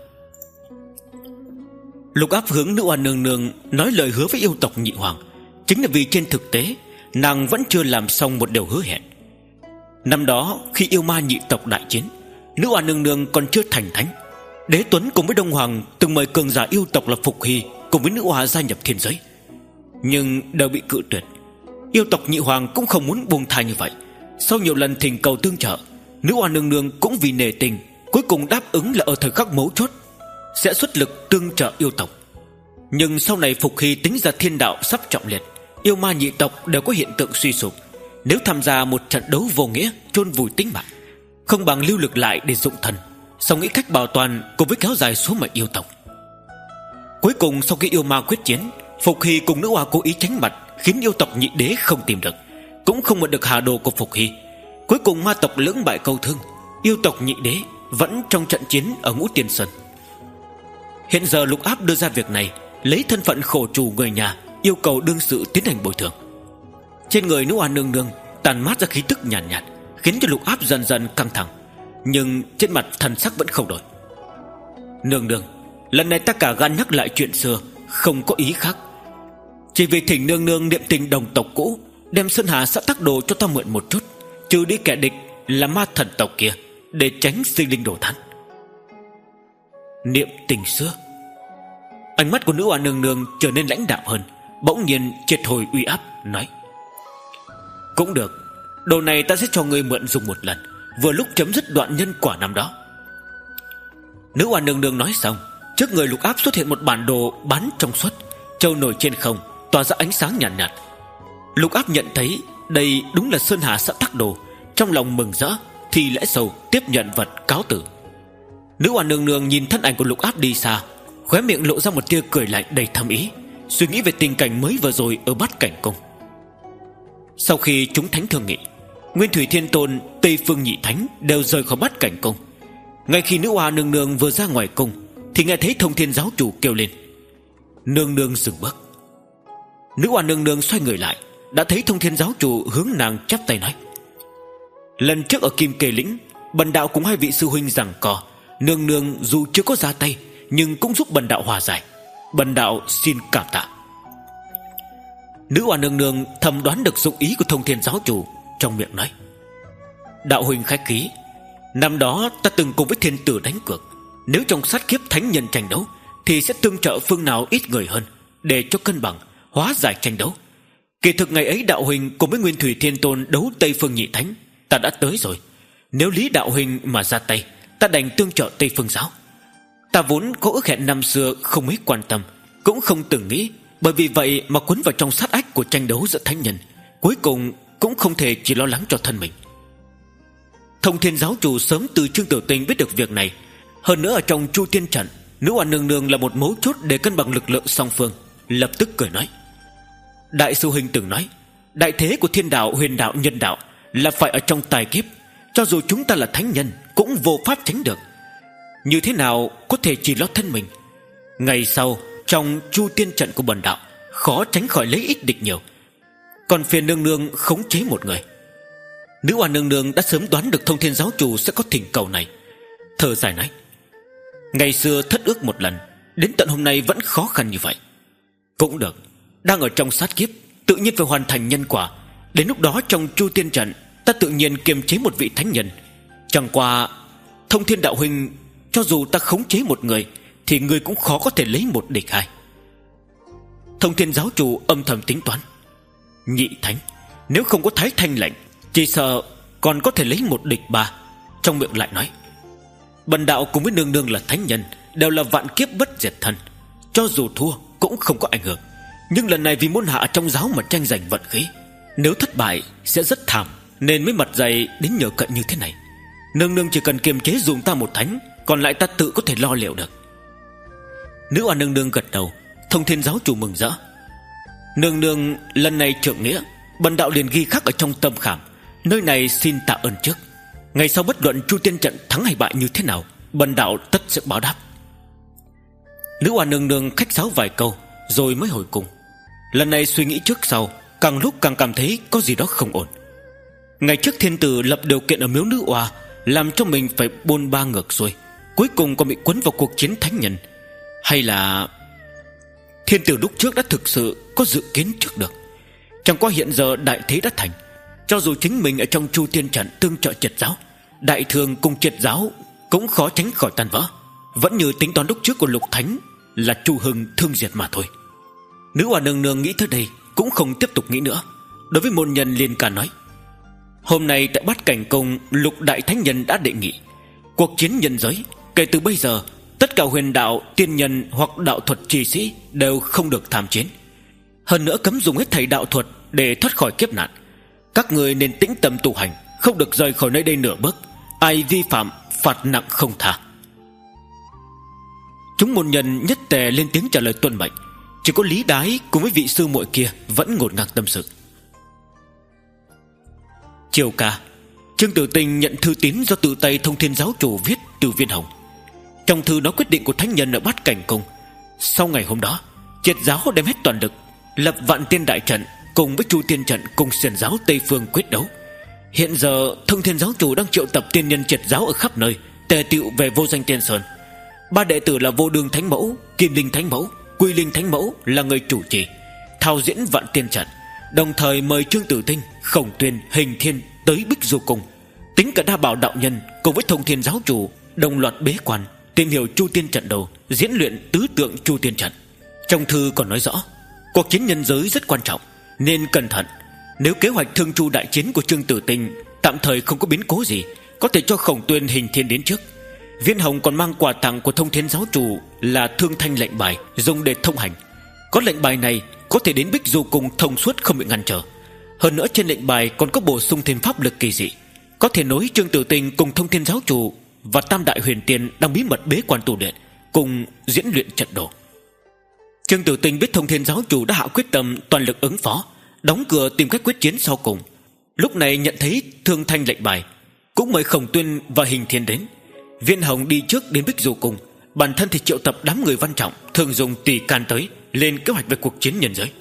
A: Lục Áp hướng nữ Hoa nương nương nói lời hứa với yêu tộc Nhị Hoàng, chính là vì trên thực tế nàng vẫn chưa làm xong một điều hứa hẹn. Năm đó khi yêu ma nhị tộc đại chiến, nữ Hoa nương nương còn chưa thành thánh. Đế Tuấn cùng với Đông Hoàng từng mời cường giả yêu tộc là Phục Hy cùng với nữ Hoa gia nhập thiên giới, nhưng đều bị cự tuyệt. Yêu tộc Nhị Hoàng cũng không muốn buông tha như vậy. Sau nhiều lần thỉnh cầu tương trợ, nữ Hoa nương nương cũng vì nể tình cuối cùng đáp ứng là ở thời khắc mấu chốt sẽ xuất lực tương trợ yêu tộc. Nhưng sau này Phục Hy tính ra thiên đạo sắp trọng liệt, yêu ma nhị tộc đều có hiện tượng suy sụp. Nếu tham gia một trận đấu vô nghĩa chôn vùi tính mạng, không bằng lưu lực lại để dụng thần, sau nghĩ cách bảo toàn cùng với kéo dài số mệnh yêu tộc. Cuối cùng sau khi yêu ma quyết chiến, Phục Hy cùng nữ Hoa cố ý tránh mặt, khiến yêu tộc nhị đế không tìm được, cũng không mượn được hà đồ của Phục Hy. Cuối cùng ma tộc lưỡng bại câu thương, yêu tộc nhị đế vẫn trong trận chiến ở Ngũ Tiên Sơn. Hiện giờ Lục Áp đưa ra việc này, lấy thân phận khổ chủ người nhà, yêu cầu đương sự tiến hành bồi thường. Trên người nữ Hoa nương nương tàn mát ra khí tức nhàn nhạt, nhạt, khiến cho Lục Áp dần dần căng thẳng, nhưng trên mặt thần sắc vẫn không đổi. Nương nương, lần này ta cả gan nhắc lại chuyện xưa, không có ý khác, chỉ vì thỉnh nương nương niệm tình đồng tộc cũ, đem Sơn Hà xã Tắc Đồ cho ta mượn một chút, trừ đi kẻ địch là ma thần tộc kia, để tránh sinh linh đổ thán. Niệm tình xưa. Ánh mắt của nữ Hoa nương nương trở nên lãnh đạm hơn, bỗng nhiên triệt hồi uy áp, nói: cũng được, đồ này ta sẽ cho ngươi mượn dùng một lần, vừa lúc chấm dứt đoạn nhân quả năm đó. Nữ Hoa nương nương nói xong, trước người Lục Áp xuất hiện một bản đồ bán trong suốt, trôi nổi trên không, tỏa ra ánh sáng nhàn nhạt, nhạt. Lục Áp nhận thấy đây đúng là Sơn Hà xã Tắc Đồ, trong lòng mừng rỡ, thì lễ sầu tiếp nhận vật cáo tử. Nữ Hoa nương nương nhìn thân ảnh của Lục Áp đi xa, khóe miệng lộ ra một tia cười lạnh đầy thâm ý, suy nghĩ về tình cảnh mới vừa rồi ở Bát Cảnh Cung. Sau khi chúng thánh thương nghị, Nguyên Thủy Thiên Tôn, Tây Phương Nhị Thánh đều rời khỏi Bát Cảnh Cung. Ngay khi nữ Hoa nương nương vừa ra ngoài cung, thì nghe thấy Thông Thiên giáo chủ kêu lên: nương nương dừng bước. Nữ Hoa nương nương xoay người lại, đã thấy Thông Thiên giáo chủ hướng nàng chắp tay nói: lần trước ở Kim Kê Lĩnh, bần đạo cùng hai vị sư huynh giằng co, nương nương dù chưa có ra tay nhưng cũng giúp bần đạo hòa giải, bần đạo xin cảm tạ. Nữ Hoa nương nương thầm đoán được dụng ý của Thông Thiên giáo chủ, trong miệng nói: đạo huynh khách khí, năm đó ta từng cùng với thiên tử đánh cược, nếu trong sát kiếp thánh nhân tranh đấu thì sẽ tương trợ phương nào ít người hơn, để cho cân bằng, hóa giải tranh đấu. Kỳ thực ngày ấy đạo huynh cùng với Nguyên Thủy Thiên Tôn đấu Tây Phương Nhị Thánh, ta đã tới rồi. Nếu lý đạo huynh mà ra tay, ta đành tương trợ Tây Phương giáo. Ta vốn có ước hẹn năm xưa không mấy quan tâm, cũng không từng nghĩ bởi vì vậy mà cuốn vào trong sát ách của tranh đấu giữa thánh nhân, cuối cùng cũng không thể chỉ lo lắng cho thân mình. Thông Thiên giáo chủ sớm từ Trương Tiểu Tinh biết được việc này, hơn nữa ở trong Chu Tiên trận, nữ Hoa nương nương là một mấu chốt để cân bằng lực lượng song phương, lập tức cười nói: đại sư huynh từng nói, đại thế của thiên đạo, huyền đạo, nhân đạo là phải ở trong tài kiếp, cho dù chúng ta là thánh nhân cũng vô pháp tránh được. Như thế nào có thể chỉ lo thân mình? Ngày sau trong Chu Tiên trận của bần đạo, khó tránh khỏi lấy ít địch nhiều, còn phiền nương nương khống chế một người. Nữ Hoa nương nương đã sớm đoán được Thông Thiên giáo chủ sẽ có thỉnh cầu này, thở dài nói: ngày xưa thất ước một lần, đến tận hôm nay vẫn khó khăn như vậy. Cũng được, đang ở trong sát kiếp, tự nhiên phải hoàn thành nhân quả. Đến lúc đó trong Chu Tiên trận, ta tự nhiên kiềm chế một vị thánh nhân. Chẳng qua Thông Thiên đạo huynh, cho dù ta khống chế một người thì ngươi cũng khó có thể lấy một địch hai. Thông Thiên giáo chủ âm thầm tính toán, nhị thánh nếu không có Thái Thanh lệnh, chỉ sợ còn có thể lấy một địch ba. Trong miệng lại nói, bần đạo cùng với nương nương là thánh nhân, đều là vạn kiếp bất diệt thân, cho dù thua cũng không có ảnh hưởng. Nhưng lần này vì môn hạ trong giáo mà tranh giành vận khí, nếu thất bại sẽ rất thảm, nên mới mặt dày đến nhờ cậy như thế này. Nương nương chỉ cần kiềm chế dùng ta một thánh, còn lại ta tự có thể lo liệu được. Nữ oa nương nương gật đầu. Thông Thiên giáo chủ mừng rỡ, nương nương lần này trượng nghĩa, bần đạo liền ghi khắc ở trong tâm khảm. Nơi này xin tạ ơn trước, ngày sau bất luận Chu Tiên trận thắng hay bại như thế nào, bần đạo tất sẽ báo đáp. Nữ oa nương nương khách sáo vài câu rồi mới hồi cung. Lần này suy nghĩ trước sau, càng lúc càng cảm thấy có gì đó không ổn. Ngày trước thiên tử lập điều kiện ở miếu nữ oa, làm cho mình phải bôn ba ngược xuôi, cuối cùng còn bị quấn vào cuộc chiến thánh nhân. Hay là thiên tử lúc trước đã thực sự có dự kiến trước được? Chẳng qua hiện giờ đại thế đã thành, cho dù chính mình ở trong Chu Tiên trận tương trợ triệt giáo, đại thường cùng triệt giáo cũng khó tránh khỏi tan vỡ. Vẫn như tính toán lúc trước của Lục Thánh là Chu Hưng thương diệt mà thôi. Nữ oa nương nương nghĩ tới đây cũng không tiếp tục nghĩ nữa. Đối với môn nhân liền cả nói, hôm nay tại Bát Cảnh Cung, Lục đại thánh nhân đã đề nghị cuộc chiến nhân giới, kể từ bây giờ tất cả huyền đạo, tiên nhân hoặc đạo thuật trì sĩ đều không được tham chiến. Hơn nữa cấm dùng hết thầy đạo thuật để thoát khỏi kiếp nạn. Các người nên tĩnh tâm tu hành, không được rời khỏi nơi đây nửa bước. Ai vi phạm phạt nặng không tha. Chúng môn nhân nhất tề lên tiếng trả lời tuân mệnh. Chỉ có Lý Đái cùng với vị sư muội kia vẫn ngổn ngang tâm sự. Chiều ca, Trương Tử Tinh nhận thư tín do tự tay Thông Thiên giáo chủ viết từ Viên Hồng. Trong thư nói quyết định của thánh nhân ở Bát Cảnh Cung. Sau ngày hôm đó, triệt giáo đem hết toàn lực lập Vạn Tiên đại trận cùng với Chu Tiên trận cùng xiển giáo Tây Phương quyết đấu. Hiện giờ Thông Thiên giáo chủ đang triệu tập tiên nhân triệt giáo ở khắp nơi, tề tựu về Vô Danh Tiên Sơn. Ba đệ tử là Vô Đường Thánh Mẫu, Kim Linh Thánh Mẫu, Quy Linh Thánh Mẫu là người chủ trì thao diễn Vạn Tiên trận, đồng thời mời Trương Tử Tinh, Khổng Tuyên, Hình Thiên tới Bích Du Cung. Tính cả Đa Bảo đạo nhân cùng với Thông Thiên giáo chủ đồng loạt bế quan tìm hiểu Chu Tiên trận đầu, diễn luyện tứ tượng Chu Tiên trận. Trong thư còn nói rõ, cuộc chiến nhân giới rất quan trọng nên cẩn thận. Nếu kế hoạch Thương Chu đại chiến của Trương Tử Tinh tạm thời không có biến cố gì, có thể cho Khổng Tuyên, Hình Thiên đến trước. Viên Hồng còn mang quà tặng của Thông Thiên giáo chủ là Thương Thanh lệnh bài, dùng để thông hành. Có lệnh bài này có thể đến Bích Du Cung thông suốt, không bị ngăn trở. Hơn nữa trên lệnh bài còn có bổ sung thêm pháp lực kỳ dị, có thể nối Trương Tử Tinh cùng Thông Thiên giáo chủ và Tam Đại Huyền Tiên đang bí mật bế quan tu luyện, cùng diễn luyện trận đồ. Trương Tử Tinh biết Thông Thiên giáo chủ đã hạ quyết tâm toàn lực ứng phó, đóng cửa tìm cách quyết chiến sau cùng. Lúc này nhận thấy Thương Thanh lệnh bài, cũng mời Khổng Tuyên và Hình Thiên đến. Viên Hồng đi trước đến Bích Du Cung, bản thân thì triệu tập đám người văn trọng thường dùng tùy can tới, lên kế hoạch về cuộc chiến nhân giới.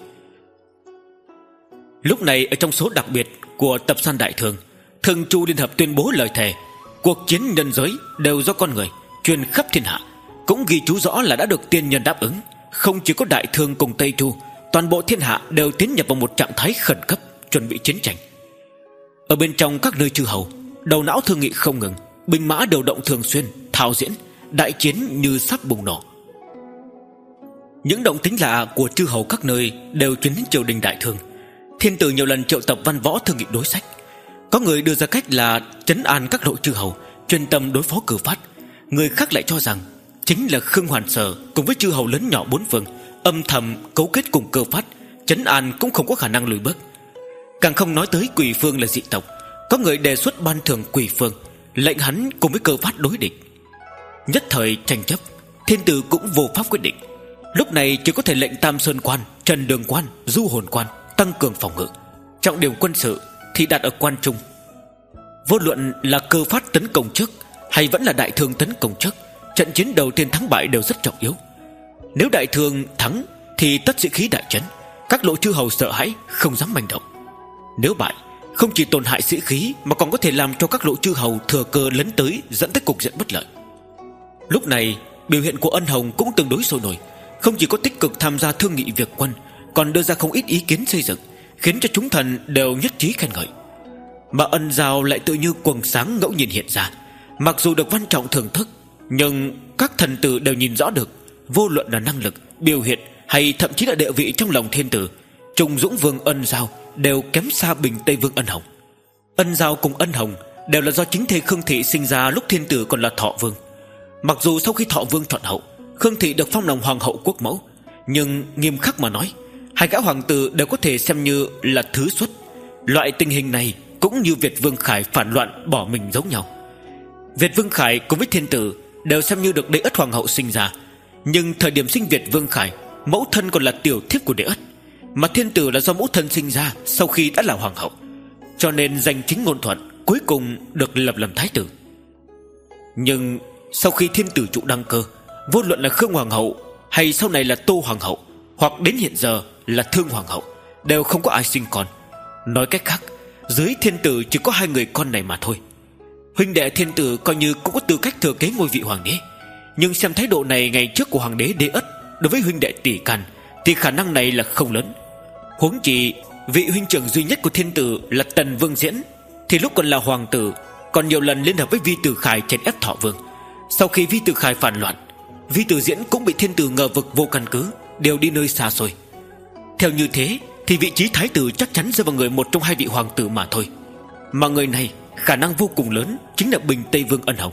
A: Lúc này ở trong số đặc biệt của tập san đại thường, Thương Chu liên hợp tuyên bố lời thề cuộc chiến nhân giới đều do con người, truyền khắp thiên hạ. Cũng ghi chú rõ là đã được tiên nhân đáp ứng. Không chỉ có đại thương cùng Tây Chu, toàn bộ thiên hạ đều tiến nhập vào một trạng thái khẩn cấp, chuẩn bị chiến tranh. Ở bên trong các nơi chư hầu, đầu não thương nghị không ngừng, binh mã điều động thường xuyên, thao diễn, đại chiến như sắp bùng nổ. Những động tĩnh lạ của chư hầu các nơi đều truyền đến triều đình đại thương. Thiên tử nhiều lần triệu tập văn võ thương nghị đối sách. Có người đưa ra cách là trấn an các lộ chư hầu, chuyên tâm đối phó cử phát. Người khác lại cho rằng chính là Khương Hoàn Sở cùng với chư hầu lớn nhỏ bốn phương âm thầm cấu kết cùng Cơ Phát, trấn an cũng không có khả năng lùi bước. Càng không nói tới Quỷ Phương là dị tộc, có người đề xuất ban thưởng Quỷ Phương, lệnh hắn cùng với Cơ Phát đối địch. Nhất thời tranh chấp, thiên tử cũng vô pháp quyết định. Lúc này chỉ có thể lệnh Tam Sơn Quan, Trần Đường Quan, Du Hồn Quan tăng cường phòng ngự, trọng điểm quân sự thì đặt ở Quan Trung. Vô luận là Cơ Phát tấn công trước hay vẫn là Đại Thương tấn công trước, trận chiến đầu tiên thắng bại đều rất trọng yếu. Nếu Đại Thương thắng thì tất sĩ khí đại chấn, các lộ chư hầu sợ hãi không dám manh động. Nếu bại, không chỉ tổn hại sĩ khí mà còn có thể làm cho các lộ chư hầu thừa cơ lấn tới, dẫn tới cục diện bất lợi. Lúc này biểu hiện của Ân Hồng cũng tương đối sôi nổi, không chỉ có tích cực tham gia thương nghị việc quân, còn đưa ra không ít ý kiến xây dựng, khiến cho chúng thần đều nhất trí khen ngợi. Mà Ân Giao lại tự như quầng sáng ngẫu nhiên hiện ra, mặc dù được văn trọng thưởng thức, Nhưng các thần tử đều nhìn rõ được, vô luận là năng lực, biểu hiện hay thậm chí là địa vị trong lòng thiên tử, Trung Dũng Vương Ân Giao đều kém xa Bình Tây Vương Ân Hồng. Ân Giao cùng Ân Hồng đều là do chính thê Khương Thị sinh ra lúc thiên tử còn là Thọ Vương. Mặc dù sau khi Thọ Vương chọn hậu, Khương Thị được phong làm hoàng hậu quốc mẫu, nhưng nghiêm khắc mà nói, hai gã hoàng tử đều có thể xem như là thứ xuất. Loại tình hình này cũng như Việt Vương Khải phản loạn bỏ mình giống nhau. Việt Vương Khải cùng với thiên tử đều xem như được Đế Ất hoàng hậu sinh ra, nhưng thời điểm sinh Việt Vương Khải, mẫu thân còn là tiểu thiếp của Đế Ất, mà thiên tử là do mẫu thân sinh ra sau khi đã là hoàng hậu, cho nên danh chính ngôn thuận, cuối cùng được lập làm thái tử. Nhưng sau khi thiên tử trụ đăng cơ, vô luận là Khương hoàng hậu hay sau này là Tô hoàng hậu, hoặc đến hiện giờ là Thương hoàng hậu, đều không có ai sinh con. Nói cách khác, dưới thiên tử chỉ có hai người con này mà thôi. Huynh đệ thiên tử coi như cũng có tư cách thừa kế ngôi vị hoàng đế, nhưng xem thái độ này ngày trước của hoàng đế Đế Ất đối với huynh đệ tỷ can thì khả năng này là không lớn. Huống chi vị huynh trưởng duy nhất của thiên tử là Tần Vương Diễn thì lúc còn là hoàng tử còn nhiều lần liên hợp với Vi Tử Khải chèn ép Thọ Vương. Sau khi Vi Tử Khải phản loạn, Vi Tử Diễn cũng bị thiên tử ngờ vực vô căn cứ, đều đi nơi xa xôi. Theo như thế thì vị trí thái tử chắc chắn rơi vào người một trong hai vị hoàng tử mà thôi, mà người này khả năng vô cùng lớn chính là Bình Tây Vương Ân Hồng.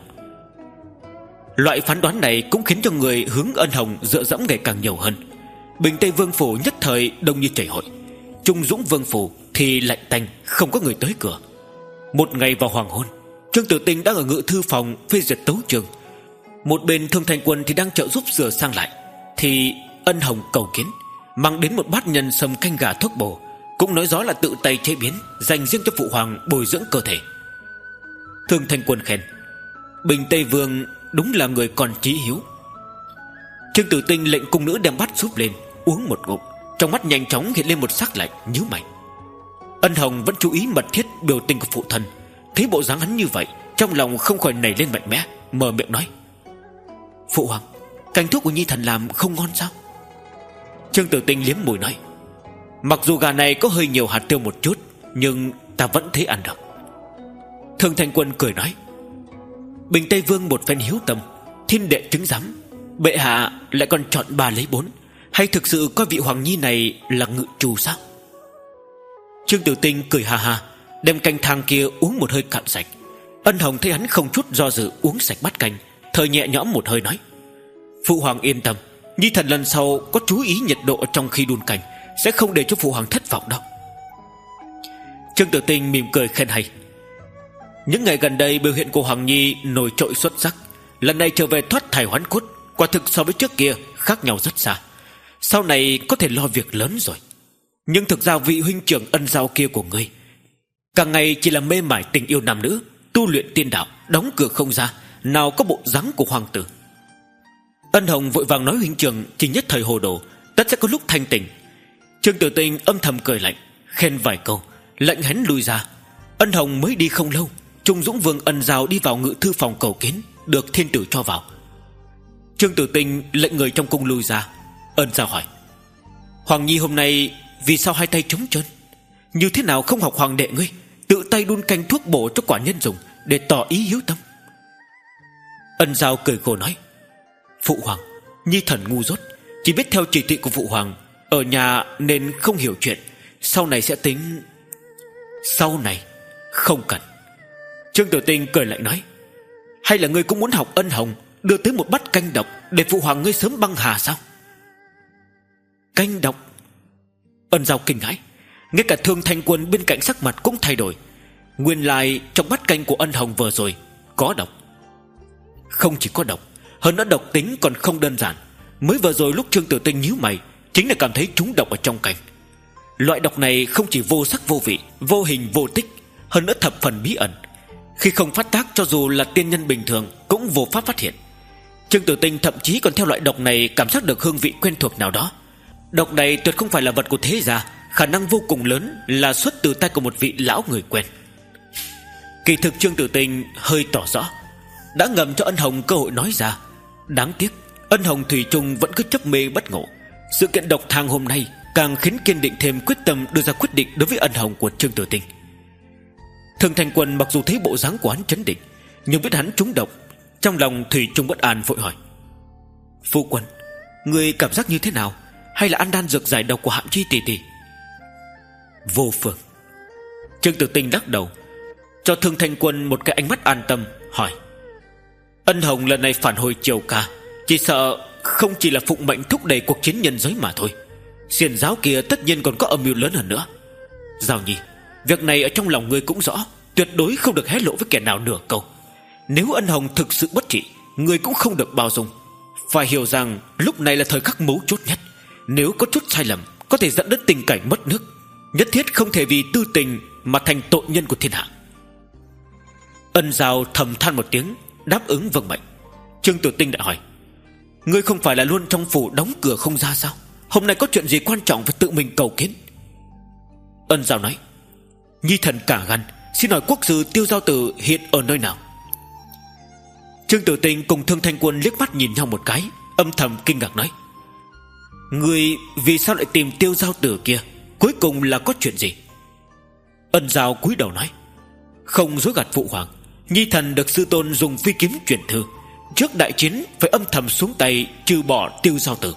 A: Loại phán đoán này cũng khiến cho người hướng Ân Hồng dựa dẫm ngày càng nhiều hơn. Bình Tây Vương phủ nhất thời đông như chảy hội, Trung Dũng Vương phủ thì lạnh tanh, không có người tới cửa. Một ngày vào hoàng hôn, Trương Tử Tinh đang ở ngự thư phòng phê duyệt tấu chương, một bên Thương Thành Quân thì đang trợ giúp sửa sang lại, thì Ân Hồng cầu kiến, mang đến một bát nhân sâm canh gà thuốc bổ, cũng nói rõ là tự tay chế biến, dành riêng cho phụ hoàng bồi dưỡng cơ thể. Thương Thành Quân khen: Bình Tây Vương đúng là người còn chí hiếu. Trương Tử Tinh lệnh cung nữ đem bát súp lên, uống một ngụm, trong mắt nhanh chóng hiện lên một sắc lạnh, nhíu mày. Ân Hồng vẫn chú ý mật thiết biểu tình của phụ thân, thấy bộ dáng hắn như vậy, trong lòng không khỏi nảy lên mạnh mẽ, mở miệng nói: Phụ hoàng, canh thuốc của Nhi thần làm không ngon sao? Trương Tử Tinh liếm môi nói: Mặc dù gà này có hơi nhiều hạt tiêu một chút, nhưng ta vẫn thấy ăn được. Thương Thành Quân cười nói: Bình Tây Vương một phen hiếu tâm, thiên đệ chứng giám, bệ hạ lại còn chọn ba lấy bốn, hay thực sự coi vị hoàng nhi này là ngự trù sao? Trương Tử Tinh cười ha ha, đem canh thang kia uống một hơi cạn sạch. Ân Hồng thấy hắn không chút do dự uống sạch bát canh, thời nhẹ nhõm một hơi nói: Phụ hoàng yên tâm, Nhi thần lần sau có chú ý nhiệt độ trong khi đun canh, sẽ không để cho phụ hoàng thất vọng đâu. Trương Tử Tinh mỉm cười khen hay: Những ngày gần đây biểu hiện của hoàng nhi nổi trội xuất sắc, lần này trở về thoát thai hoán cốt, quả thực so với trước kia khác nhau rất xa. Sau này có thể lo việc lớn rồi. Nhưng thực ra vị huynh trưởng Ân Giao kia của ngươi càng ngày chỉ là mê mải tình yêu nam nữ, tu luyện tiên đạo, đóng cửa không ra, nào có bộ dáng của hoàng tử. Ân Hồng vội vàng nói huynh trưởng chỉ nhất thời hồ đồ, tất sẽ có lúc thanh tỉnh. Trương Tử Tinh âm thầm cười lạnh, khen vài câu, lệnh hắn lui ra. Ân Hồng mới đi không lâu, Trung Dũng Vương Ân Giao đi vào ngự thư phòng cầu kiến, được thiên tử cho vào. Trương Tử Tinh lệnh người trong cung lui ra. Ân Giao hỏi: Hoàng nhi hôm nay vì sao hai tay trống trơn? Như thế nào không học hoàng đệ ngươi tự tay đun canh thuốc bổ cho quả nhân dùng, để tỏ ý hiếu tâm? Ân Giao cười khổ nói: Phụ hoàng, nhi thần ngu dốt, chỉ biết theo chỉ thị của phụ hoàng, ở nhà nên không hiểu chuyện, sau này sẽ tính. Sau này không cần. Trương Tử Tinh cười lại nói: Hay là ngươi cũng muốn học Ân Hồng đưa tới một bát canh độc để phụ hoàng ngươi sớm băng hà sao? Canh độc? Ân Giao kinh hãi, ngay cả Thương Thanh Quân bên cạnh sắc mặt cũng thay đổi. Nguyên lai trong bát canh của Ân Hồng vừa rồi có độc. Không chỉ có độc, hơn nữa độc tính còn không đơn giản. Mới vừa rồi lúc Trương Tử Tinh nhíu mày, chính là cảm thấy trúng độc ở trong canh. Loại độc này không chỉ vô sắc vô vị, vô hình vô tích, hơn nữa thập phần bí ẩn. Khi không phát tác, cho dù là tiên nhân bình thường cũng vô pháp phát hiện. Trương Tử Tinh thậm chí còn theo loại độc này cảm giác được hương vị quen thuộc nào đó. Độc này tuyệt không phải là vật của thế gia, khả năng vô cùng lớn là xuất từ tay của một vị lão người quen. Kỳ thực Trương Tử Tinh hơi tỏ rõ, đã ngầm cho Ân Hồng cơ hội nói ra. Đáng tiếc Ân Hồng thủy chung vẫn cứ chấp mê bất ngộ. Sự kiện độc thang hôm nay càng khiến kiên định thêm quyết tâm đưa ra quyết định đối với Ân Hồng của Trương Tử Tinh. Thường Thành Quân mặc dù thấy bộ dáng của hắn chấn định, nhưng biết hắn trúng độc, Trong lòng thủy chung bất an vội hỏi: Phu quân, người cảm giác như thế nào? Hay là ăn đan dược giải độc của Hạm Chi tỷ tỷ? Vô phương. Trương Tử Tinh lắc đầu, cho Thương Thanh Quân một cái ánh mắt an tâm, hỏi: Ân Hồng lần này phản hồi Triều Ca, chỉ sợ không chỉ là phụng mệnh thúc đẩy cuộc chiến nhân giới mà thôi. Xiển giáo kia tất nhiên còn có âm mưu lớn hơn nữa. Giao Nhi, việc này ở trong lòng ngươi cũng rõ, tuyệt đối không được hé lộ với kẻ nào nửa câu. Nếu Ân Hồng thực sự bất trị, ngươi cũng không được bao dung. Phải hiểu rằng lúc này là thời khắc mấu chốt nhất. Nếu có chút sai lầm, có thể dẫn đến tình cảnh mất nước. Nhất thiết không thể vì tư tình mà thành tội nhân của thiên hạ. Ân Giao thầm than một tiếng, đáp ứng vâng mệnh. Trương Tử Tinh đã hỏi: Ngươi không phải là luôn trong phủ đóng cửa không ra sao? Hôm nay có chuyện gì quan trọng phải tự mình cầu kiến? Ân Giao nói: Nhi thần cả gan, xin hỏi quốc sư Tiêu Giao Tử hiện ở nơi nào? Trương Tử Tinh cùng Thương Thanh Quân liếc mắt nhìn nhau một cái, âm thầm kinh ngạc nói: Ngươi vì sao lại tìm Tiêu Giao Tử kia? Cuối cùng là có chuyện gì? Ân Giao cúi đầu nói: Không dối gạt phụ hoàng, Nhi thần được sư tôn dùng phi kiếm truyền thư, trước đại chiến phải âm thầm xuống tay trừ bỏ Tiêu Giao Tử.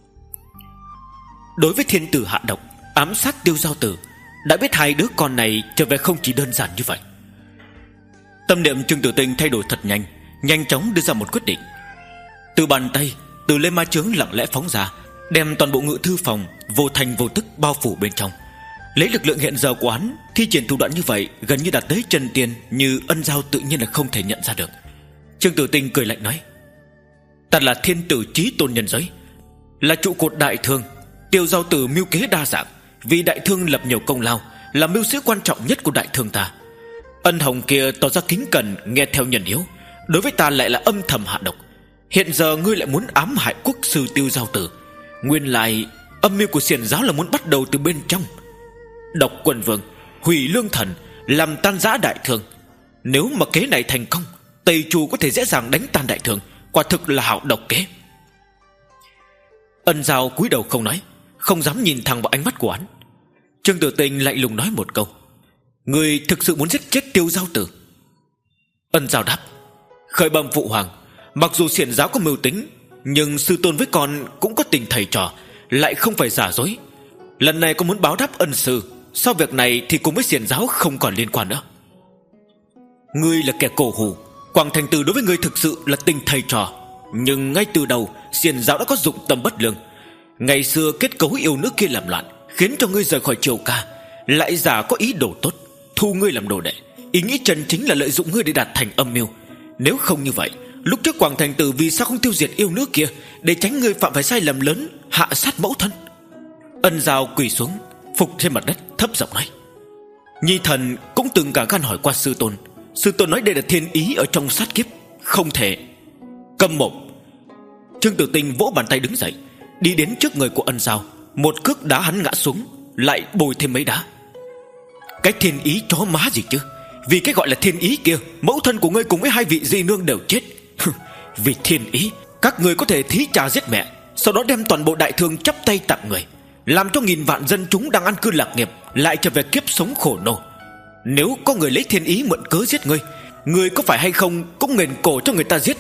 A: Đối với thiên tử hạ độc, ám sát Tiêu Giao Tử, đã biết hai đứa con này trở về không chỉ đơn giản như vậy. Tâm niệm Trương Tử Tinh thay đổi thật nhanh, nhanh chóng đưa ra một quyết định. Từ bàn tay, từ lên ma chướng lặng lẽ phóng ra, đem toàn bộ ngự thư phòng vô thành vô tức bao phủ bên trong. Lấy lực lượng hiện giờ của hắn, thi triển thủ đoạn như vậy gần như đạt tới chân tiên, như Ân Giao tự nhiên là không thể nhận ra được. Trương Tử Tinh cười lạnh nói: Ta là thiên tử chí tôn nhân giới, là trụ cột đại thương. Tiêu Giao Tử mưu kế đa dạng, vì đại thương lập nhiều công lao, là mưu sĩ quan trọng nhất của đại thương ta. Ân Hồng kia tỏ ra kính cẩn, nghe theo nhân yếu, đối với ta lại là âm thầm hạ độc. Hiện giờ ngươi lại muốn ám hại quốc sư Tiêu Giao Tử. Nguyên lại âm mưu của xiển giáo là muốn bắt đầu từ bên trong. Độc Quần Vương, hủy lương thần, làm tan rã đại thương. Nếu mà kế này thành công, Tây Chu có thể dễ dàng đánh tan đại thương, quả thực là hảo độc kế. Ân Giao cúi đầu không nói, không dám nhìn thẳng vào ánh mắt của hắn. Trương Tử Tinh lạnh lùng nói một câu: Ngươi thực sự muốn giết chết Tiêu Giao Tử? Ân Giao đáp: Khởi bẩm phụ hoàng, mặc dù xiển giáo có mưu tính, nhưng sư tôn với con cũng có tình thầy trò, lại không phải giả dối. Lần này con muốn báo đáp ân sư, sau việc này thì cùng với xiển giáo không còn liên quan nữa. Ngươi là kẻ cổ hủ, Quảng Thành Tử đối với ngươi thực sự là tình thầy trò, nhưng ngay từ đầu xiển giáo đã có dụng tâm bất lương. Ngày xưa kết cấu yêu nữ kia làm loạn, khiến cho ngươi rời khỏi Triều Ca, lại giả có ý đồ tốt, thu ngươi làm đồ đệ. Ý nghĩ chân chính là lợi dụng ngươi để đạt thành âm mưu. Nếu không như vậy, lúc trước Quảng Thành Tử vì sao không tiêu diệt yêu nữ kia, để tránh ngươi phạm phải sai lầm lớn, hạ sát mẫu thân? Ân Giao quỳ xuống phục trên mặt đất, thấp giọng nói: Nhi thần cũng từng cả gan hỏi qua sư tôn. Sư tôn nói đây là thiên ý ở trong sát kiếp, không thể. Câm mồm! Trương Tử Tinh vỗ bàn tay đứng dậy, đi đến trước người của Ân Giao, một cước đá hắn ngã xuống, lại bồi thêm mấy đá. Cái thiên ý chó má gì chứ? Vì cái gọi là thiên ý kia, mẫu thân của ngươi cùng với hai vị di nương đều chết. Vì thiên ý, các ngươi có thể thí cha giết mẹ, sau đó đem toàn bộ đại thương chắp tay tặng người, làm cho nghìn vạn dân chúng đang an cư lạc nghiệp lại trở về kiếp sống khổ nô. Nếu có người lấy thiên ý mượn cớ giết ngươi, ngươi có phải hay không cũng nghền cổ cho người ta giết.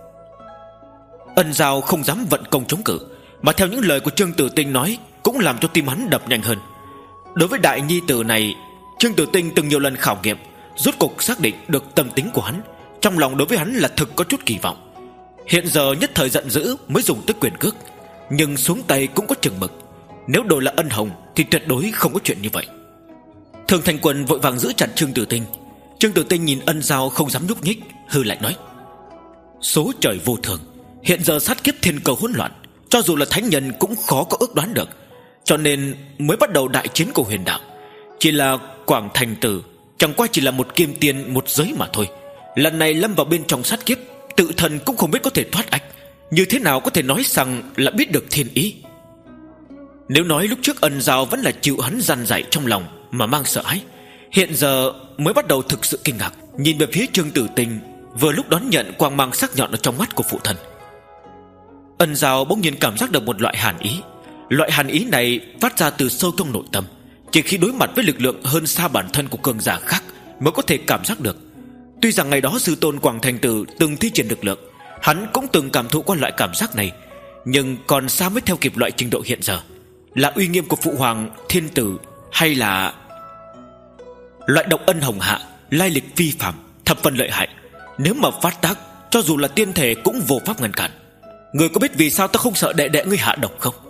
A: Ân Giao không dám vận công chống cự, mà theo những lời của Trương Tử Tinh nói, cũng làm cho tim hắn đập nhanh hơn. Đối với đại nhi tử này, Trương Tử Tinh từng nhiều lần khảo nghiệm, rốt cục xác định được tâm tính của hắn. Trong lòng đối với hắn là thực có chút kỳ vọng. Hiện giờ nhất thời giận dữ mới dùng tới quyền cước, nhưng xuống tay cũng có chừng mực. Nếu đổi là Ân Hồng thì tuyệt đối không có chuyện như vậy. Thường Thành Quân vội vàng giữ chặt Trương Tử Tinh. Trương Tử Tinh nhìn Ân Giao không dám nhúc nhích, hư lạnh nói: Số trời vô thường, hiện giờ sát kiếp thiên cầu hỗn loạn, cho dù là thánh nhân cũng khó có ước đoán được, cho nên mới bắt đầu đại chiến của huyền đạo. Chỉ là Quảng Thành Tử chẳng qua chỉ là một kim tiên một giới mà thôi. Lần này lâm vào bên trong sát kiếp, tự thân cũng không biết có thể thoát ách, như thế nào có thể nói rằng là biết được thiên ý. Nếu nói lúc trước Ân Giao vẫn là chịu hắn dằn dạy trong lòng mà mang sợ hãi, hiện giờ mới bắt đầu thực sự kinh ngạc, nhìn về phía Trương Tử Tinh, vừa lúc đón nhận quang mang sắc nhọn ở trong mắt của phụ thân. Ân Giao bỗng nhiên cảm giác được một loại hàn ý. Loại hàn ý này phát ra từ sâu trong nội tâm, chỉ khi đối mặt với lực lượng hơn xa bản thân của cường giả khác mới có thể cảm giác được. Tuy rằng ngày đó sư tôn Quảng Thành Tử từng thi triển lực lượng, hắn cũng từng cảm thụ qua loại cảm giác này, nhưng còn xa mới theo kịp loại trình độ hiện giờ. Là uy nghiêm của Phụ Hoàng Thiên Tử, hay là loại độc ân hồng hạ, lai lịch phi phàm, thập phần lợi hại. Nếu mà phát tác, cho dù là tiên thể cũng vô pháp ngăn cản. Người có biết vì sao ta không sợ đệ đệ ngươi hạ độc không?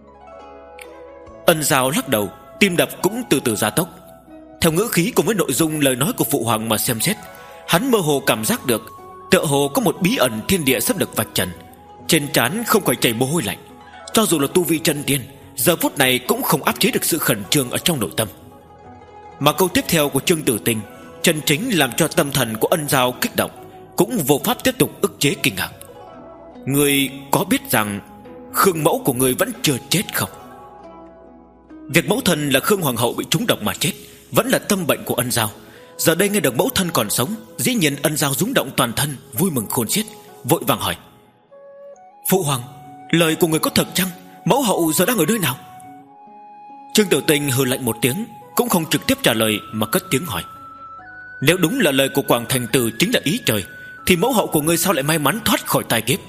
A: Ân Giao lắc đầu, tim đập cũng từ từ gia tốc. Theo ngữ khí cùng với nội dung lời nói của Phụ Hoàng mà xem xét, hắn mơ hồ cảm giác được tựa hồ có một bí ẩn thiên địa sắp được vạch trần. Trên trán không khỏi chảy mồ hôi lạnh. Cho dù là tu vi chân tiên, giờ phút này cũng không áp chế được sự khẩn trương ở trong nội tâm. Mà câu tiếp theo của Trương Tử Tinh chân chính làm cho tâm thần của Ân Giao kích động, cũng vô pháp tiếp tục ức chế kinh ngạc. Người có biết rằng Khương mẫu của người vẫn chưa chết không? Việc mẫu thân là Khương Hoàng hậu bị trúng độc mà chết vẫn là tâm bệnh của Ân Giao. Giờ đây nghe được mẫu thân còn sống, dĩ nhiên Ân Giao rung động toàn thân, vui mừng khôn xiết, vội vàng hỏi: Phụ Hoàng, lời của người có thật chăng? Mẫu hậu giờ đang ở nơi nào? Trương Tử Tinh hừ lạnh một tiếng, cũng không trực tiếp trả lời mà cất tiếng hỏi: Nếu đúng là lời của Quảng Thành Tử chính là ý trời, thì mẫu hậu của ngươi sao lại may mắn thoát khỏi tai kiếp?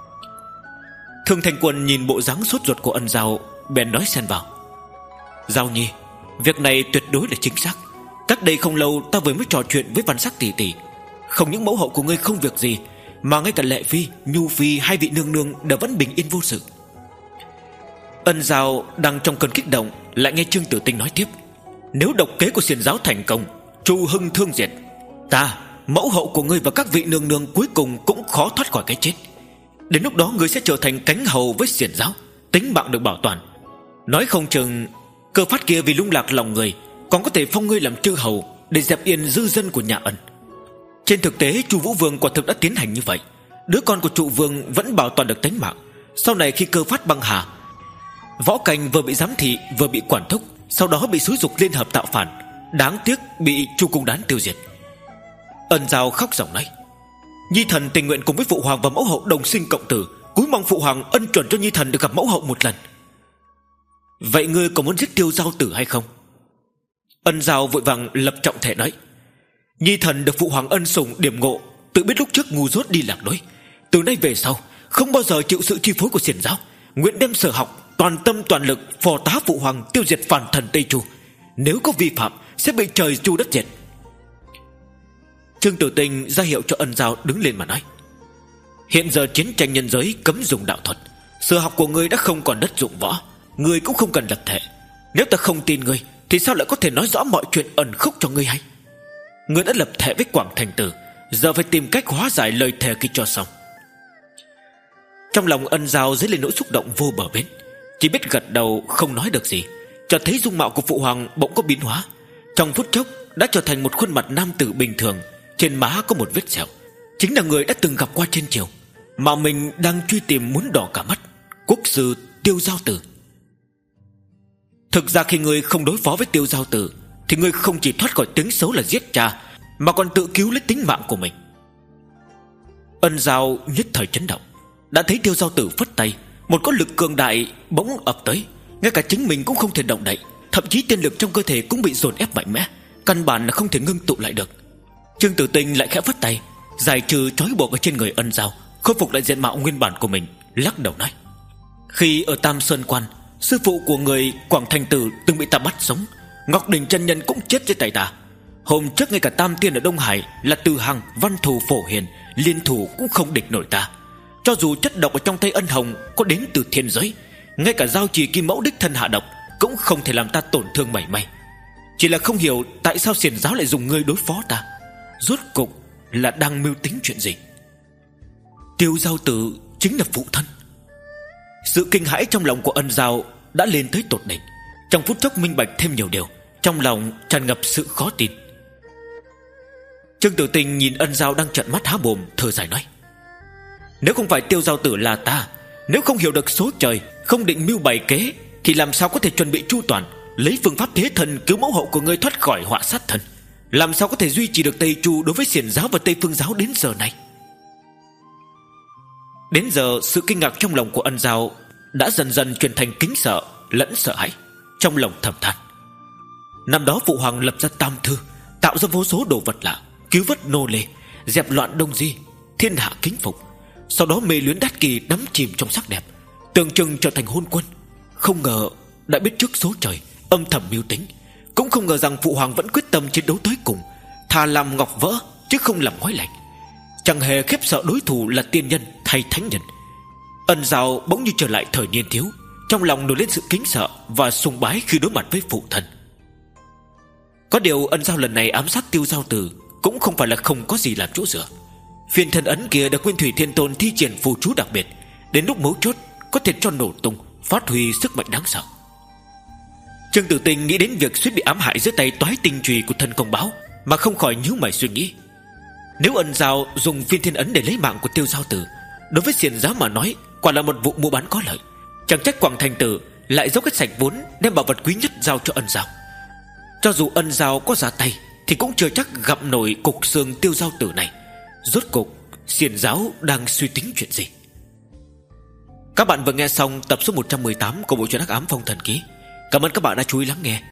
A: Thương Thành Quân nhìn bộ dáng sốt ruột của Ân Giao, bèn nói xen vào: Giao Nhi, việc này tuyệt đối là chính xác. Cách đây không lâu ta vừa mới trò chuyện với Văn Sắc tỷ tỷ, không những mẫu hậu của ngươi không việc gì, mà ngay cả Lệ Phi, Nhu Phi, hai vị nương nương đều vẫn bình yên vô sự. Ân Giao đang trong cơn kích động, lại nghe Trương Tử Tinh nói tiếp: Nếu độc kế của xiển giáo thành công, tru hưng thương diệt, ta, mẫu hậu của ngươi và các vị nương nương cuối cùng cũng khó thoát khỏi cái chết. Đến lúc đó ngươi sẽ trở thành cánh hầu với xiển giáo, tính mạng được bảo toàn. Nói không chừng Cơ Phát kia vì lung lạc lòng người, còn có thể phong ngươi làm chư hầu để dẹp yên dư dân của nhà Ân. Trên thực tế Chu Vũ Vương quả thực đã tiến hành như vậy. Đứa con của trụ vương vẫn bảo toàn được tính mạng. Sau này khi Cơ Phát băng hà, Võ Canh vừa bị giám thị vừa bị quản thúc, sau đó bị xúi dục liên hợp tạo phản, đáng tiếc bị Chu Cung Đán tiêu diệt. Ân Giao khóc ròng nói: Nhi thần tình nguyện cùng với Phụ Hoàng và mẫu hậu đồng sinh cộng tử, cúi mong Phụ Hoàng ân chuẩn cho Nhi thần được gặp mẫu hậu một lần. Vậy ngươi có muốn giết Tiêu Giao Tử hay không? Ân Giao vội vàng lập trọng thể nói: Nhi thần được Phụ Hoàng ân sủng điểm ngộ, tự biết lúc trước ngu dốt đi lạc lối, từ nay về sau không bao giờ chịu sự chi phối của xiển giáo, nguyện đem sở học toàn tâm toàn lực phò tá Phụ Hoàng tiêu diệt phản thần Tây Chu. Nếu có vi phạm sẽ bị trời chu đất diệt. Trương Tử Tinh ra hiệu cho Ân Giao đứng lên mà nói: Hiện giờ chiến tranh nhân giới cấm dùng đạo thuật, sở học của ngươi đã không còn đất dụng võ, ngươi cũng không cần lập thể. Nếu ta không tin ngươi thì sao lại có thể nói rõ mọi chuyện ẩn khúc cho ngươi hay? Ngươi đã lập thể với Quảng Thành Tử, giờ phải tìm cách hóa giải lời thề kia cho xong. Trong lòng Ân Giao dấy lên nỗi xúc động vô bờ bến, chỉ biết gật đầu không nói được gì. Chợt thấy dung mạo của Phụ Hoàng bỗng có biến hóa, trong phút chốc đã trở thành một khuôn mặt nam tử bình thường, trên má có một vết sẹo, chính là người đã từng gặp qua trên triều, mà mình đang truy tìm muốn đỏ cả mắt, quốc sư Tiêu Giao Tử. Thực ra khi ngươi không đối phó với Tiêu Giao Tử thì ngươi không chỉ thoát khỏi tiếng xấu là giết cha, mà còn tự cứu lấy tính mạng của mình. Ân Giao nhất thời chấn động, đã thấy Tiêu Giao Tử phất tay, một cỗ lực cường đại bỗng ập tới, ngay cả chính mình cũng không thể động đậy, thậm chí tiên lực trong cơ thể cũng bị dồn ép mạnh mẽ, căn bản là không thể ngưng tụ lại được. Trương Tử Tinh lại khẽ phất tay, giải trừ trói buộc ở trên người Ân Giao, khôi phục lại diện mạo nguyên bản của mình, lắc đầu nói: Khi ở Tam Sơn Quan, sư phụ của người Quảng Thành Tử từng bị ta bắt sống, Ngọc Đình chân nhân cũng chết dưới tay ta. Hôm trước ngay cả Tam Tiên ở Đông Hải là Từ Hằng, Văn Thù, Phổ Hiền liên thủ cũng không địch nổi ta. Cho dù chất độc ở trong tay Ân Hồng có đến từ thiên giới, ngay cả Giao Trì Kim Mẫu đích thân hạ độc cũng không thể làm ta tổn thương mảy may. Chỉ là không hiểu tại sao xiển giáo lại dùng ngươi đối phó ta, rốt cục là đang mưu tính chuyện gì? Tiêu Giao Tử chính là phụ thân. Sự kinh hãi trong lòng của Ân Giao đã lên tới tột đỉnh, trong phút chốc minh bạch thêm nhiều điều, trong lòng tràn ngập sự khó tin. Trương Tử Tinh nhìn Ân Giao đang trợn mắt há mồm, thở dài nói: Nếu không phải Tiêu Giao Tử là ta, nếu không hiểu được số trời, không định mưu bày kế, thì làm sao có thể chuẩn bị chu toàn, lấy phương pháp thế thần cứu mẫu hậu của ngươi thoát khỏi họa sát thân? Làm sao có thể duy trì được Tây Chu đối với xiển giáo và Tây Phương giáo đến giờ này? Đến giờ sự kinh ngạc trong lòng của Ân Giao đã dần dần chuyển thành kính sợ lẫn sợ hãi, trong lòng thầm than: Năm đó Phụ Hoàng lập ra Tam Thư, tạo ra vô số đồ vật lạ, cứu vớt nô lệ, dẹp loạn Đông Di, thiên hạ kính phục. Sau đó mê luyến Đát Kỳ đắm chìm trong sắc đẹp, tưởng chừng trở thành hôn quân. Không ngờ đã biết trước số trời, âm thầm mưu tính. Cũng không ngờ rằng phụ hoàng vẫn quyết tâm chiến đấu tới cùng, thà làm ngọc vỡ chứ không làm ngói lạnh. Chẳng hề khiếp sợ đối thủ là tiên nhân hay thánh nhân. Ân Dao bỗng như trở lại thời niên thiếu, trong lòng nổi lên sự kính sợ và sùng bái khi đối mặt với phụ thân. Có điều Ân Dao lần này ám sát Tiêu Giao Tử cũng không phải là không có gì làm chỗ dựa. Phiên thân ấn kia được Nguyên Thủy Thiên Tôn thi triển phù chú đặc biệt, đến lúc mấu chốt có thể cho nổ tung, phát huy sức mạnh đáng sợ. Trương Tử Tinh nghĩ đến việc suýt bị ám hại dưới tay toái tinh chùy của thân công báo, mà không khỏi nhíu mày suy nghĩ. Nếu Ân Dao dùng phiên thiên ấn để lấy mạng của Tiêu Giao Tử, đối với xiển giáo mà nói quả là một vụ mua bán có lợi. Chẳng trách Quảng Thành Tử lại dốc hết sạch vốn đem bảo vật quý nhất giao cho Ân Dao. Cho dù Ân Dao có ra tay thì cũng chưa chắc gặp nổi cục xương Tiêu Giao Tử này. Rốt cục xiển giáo đang suy tính chuyện gì? Các bạn vừa nghe xong tập số một trăm mười tám của bộ truyện Hắc Ám Phong Thần Ký. Cảm ơn các bạn đã chú ý lắng nghe.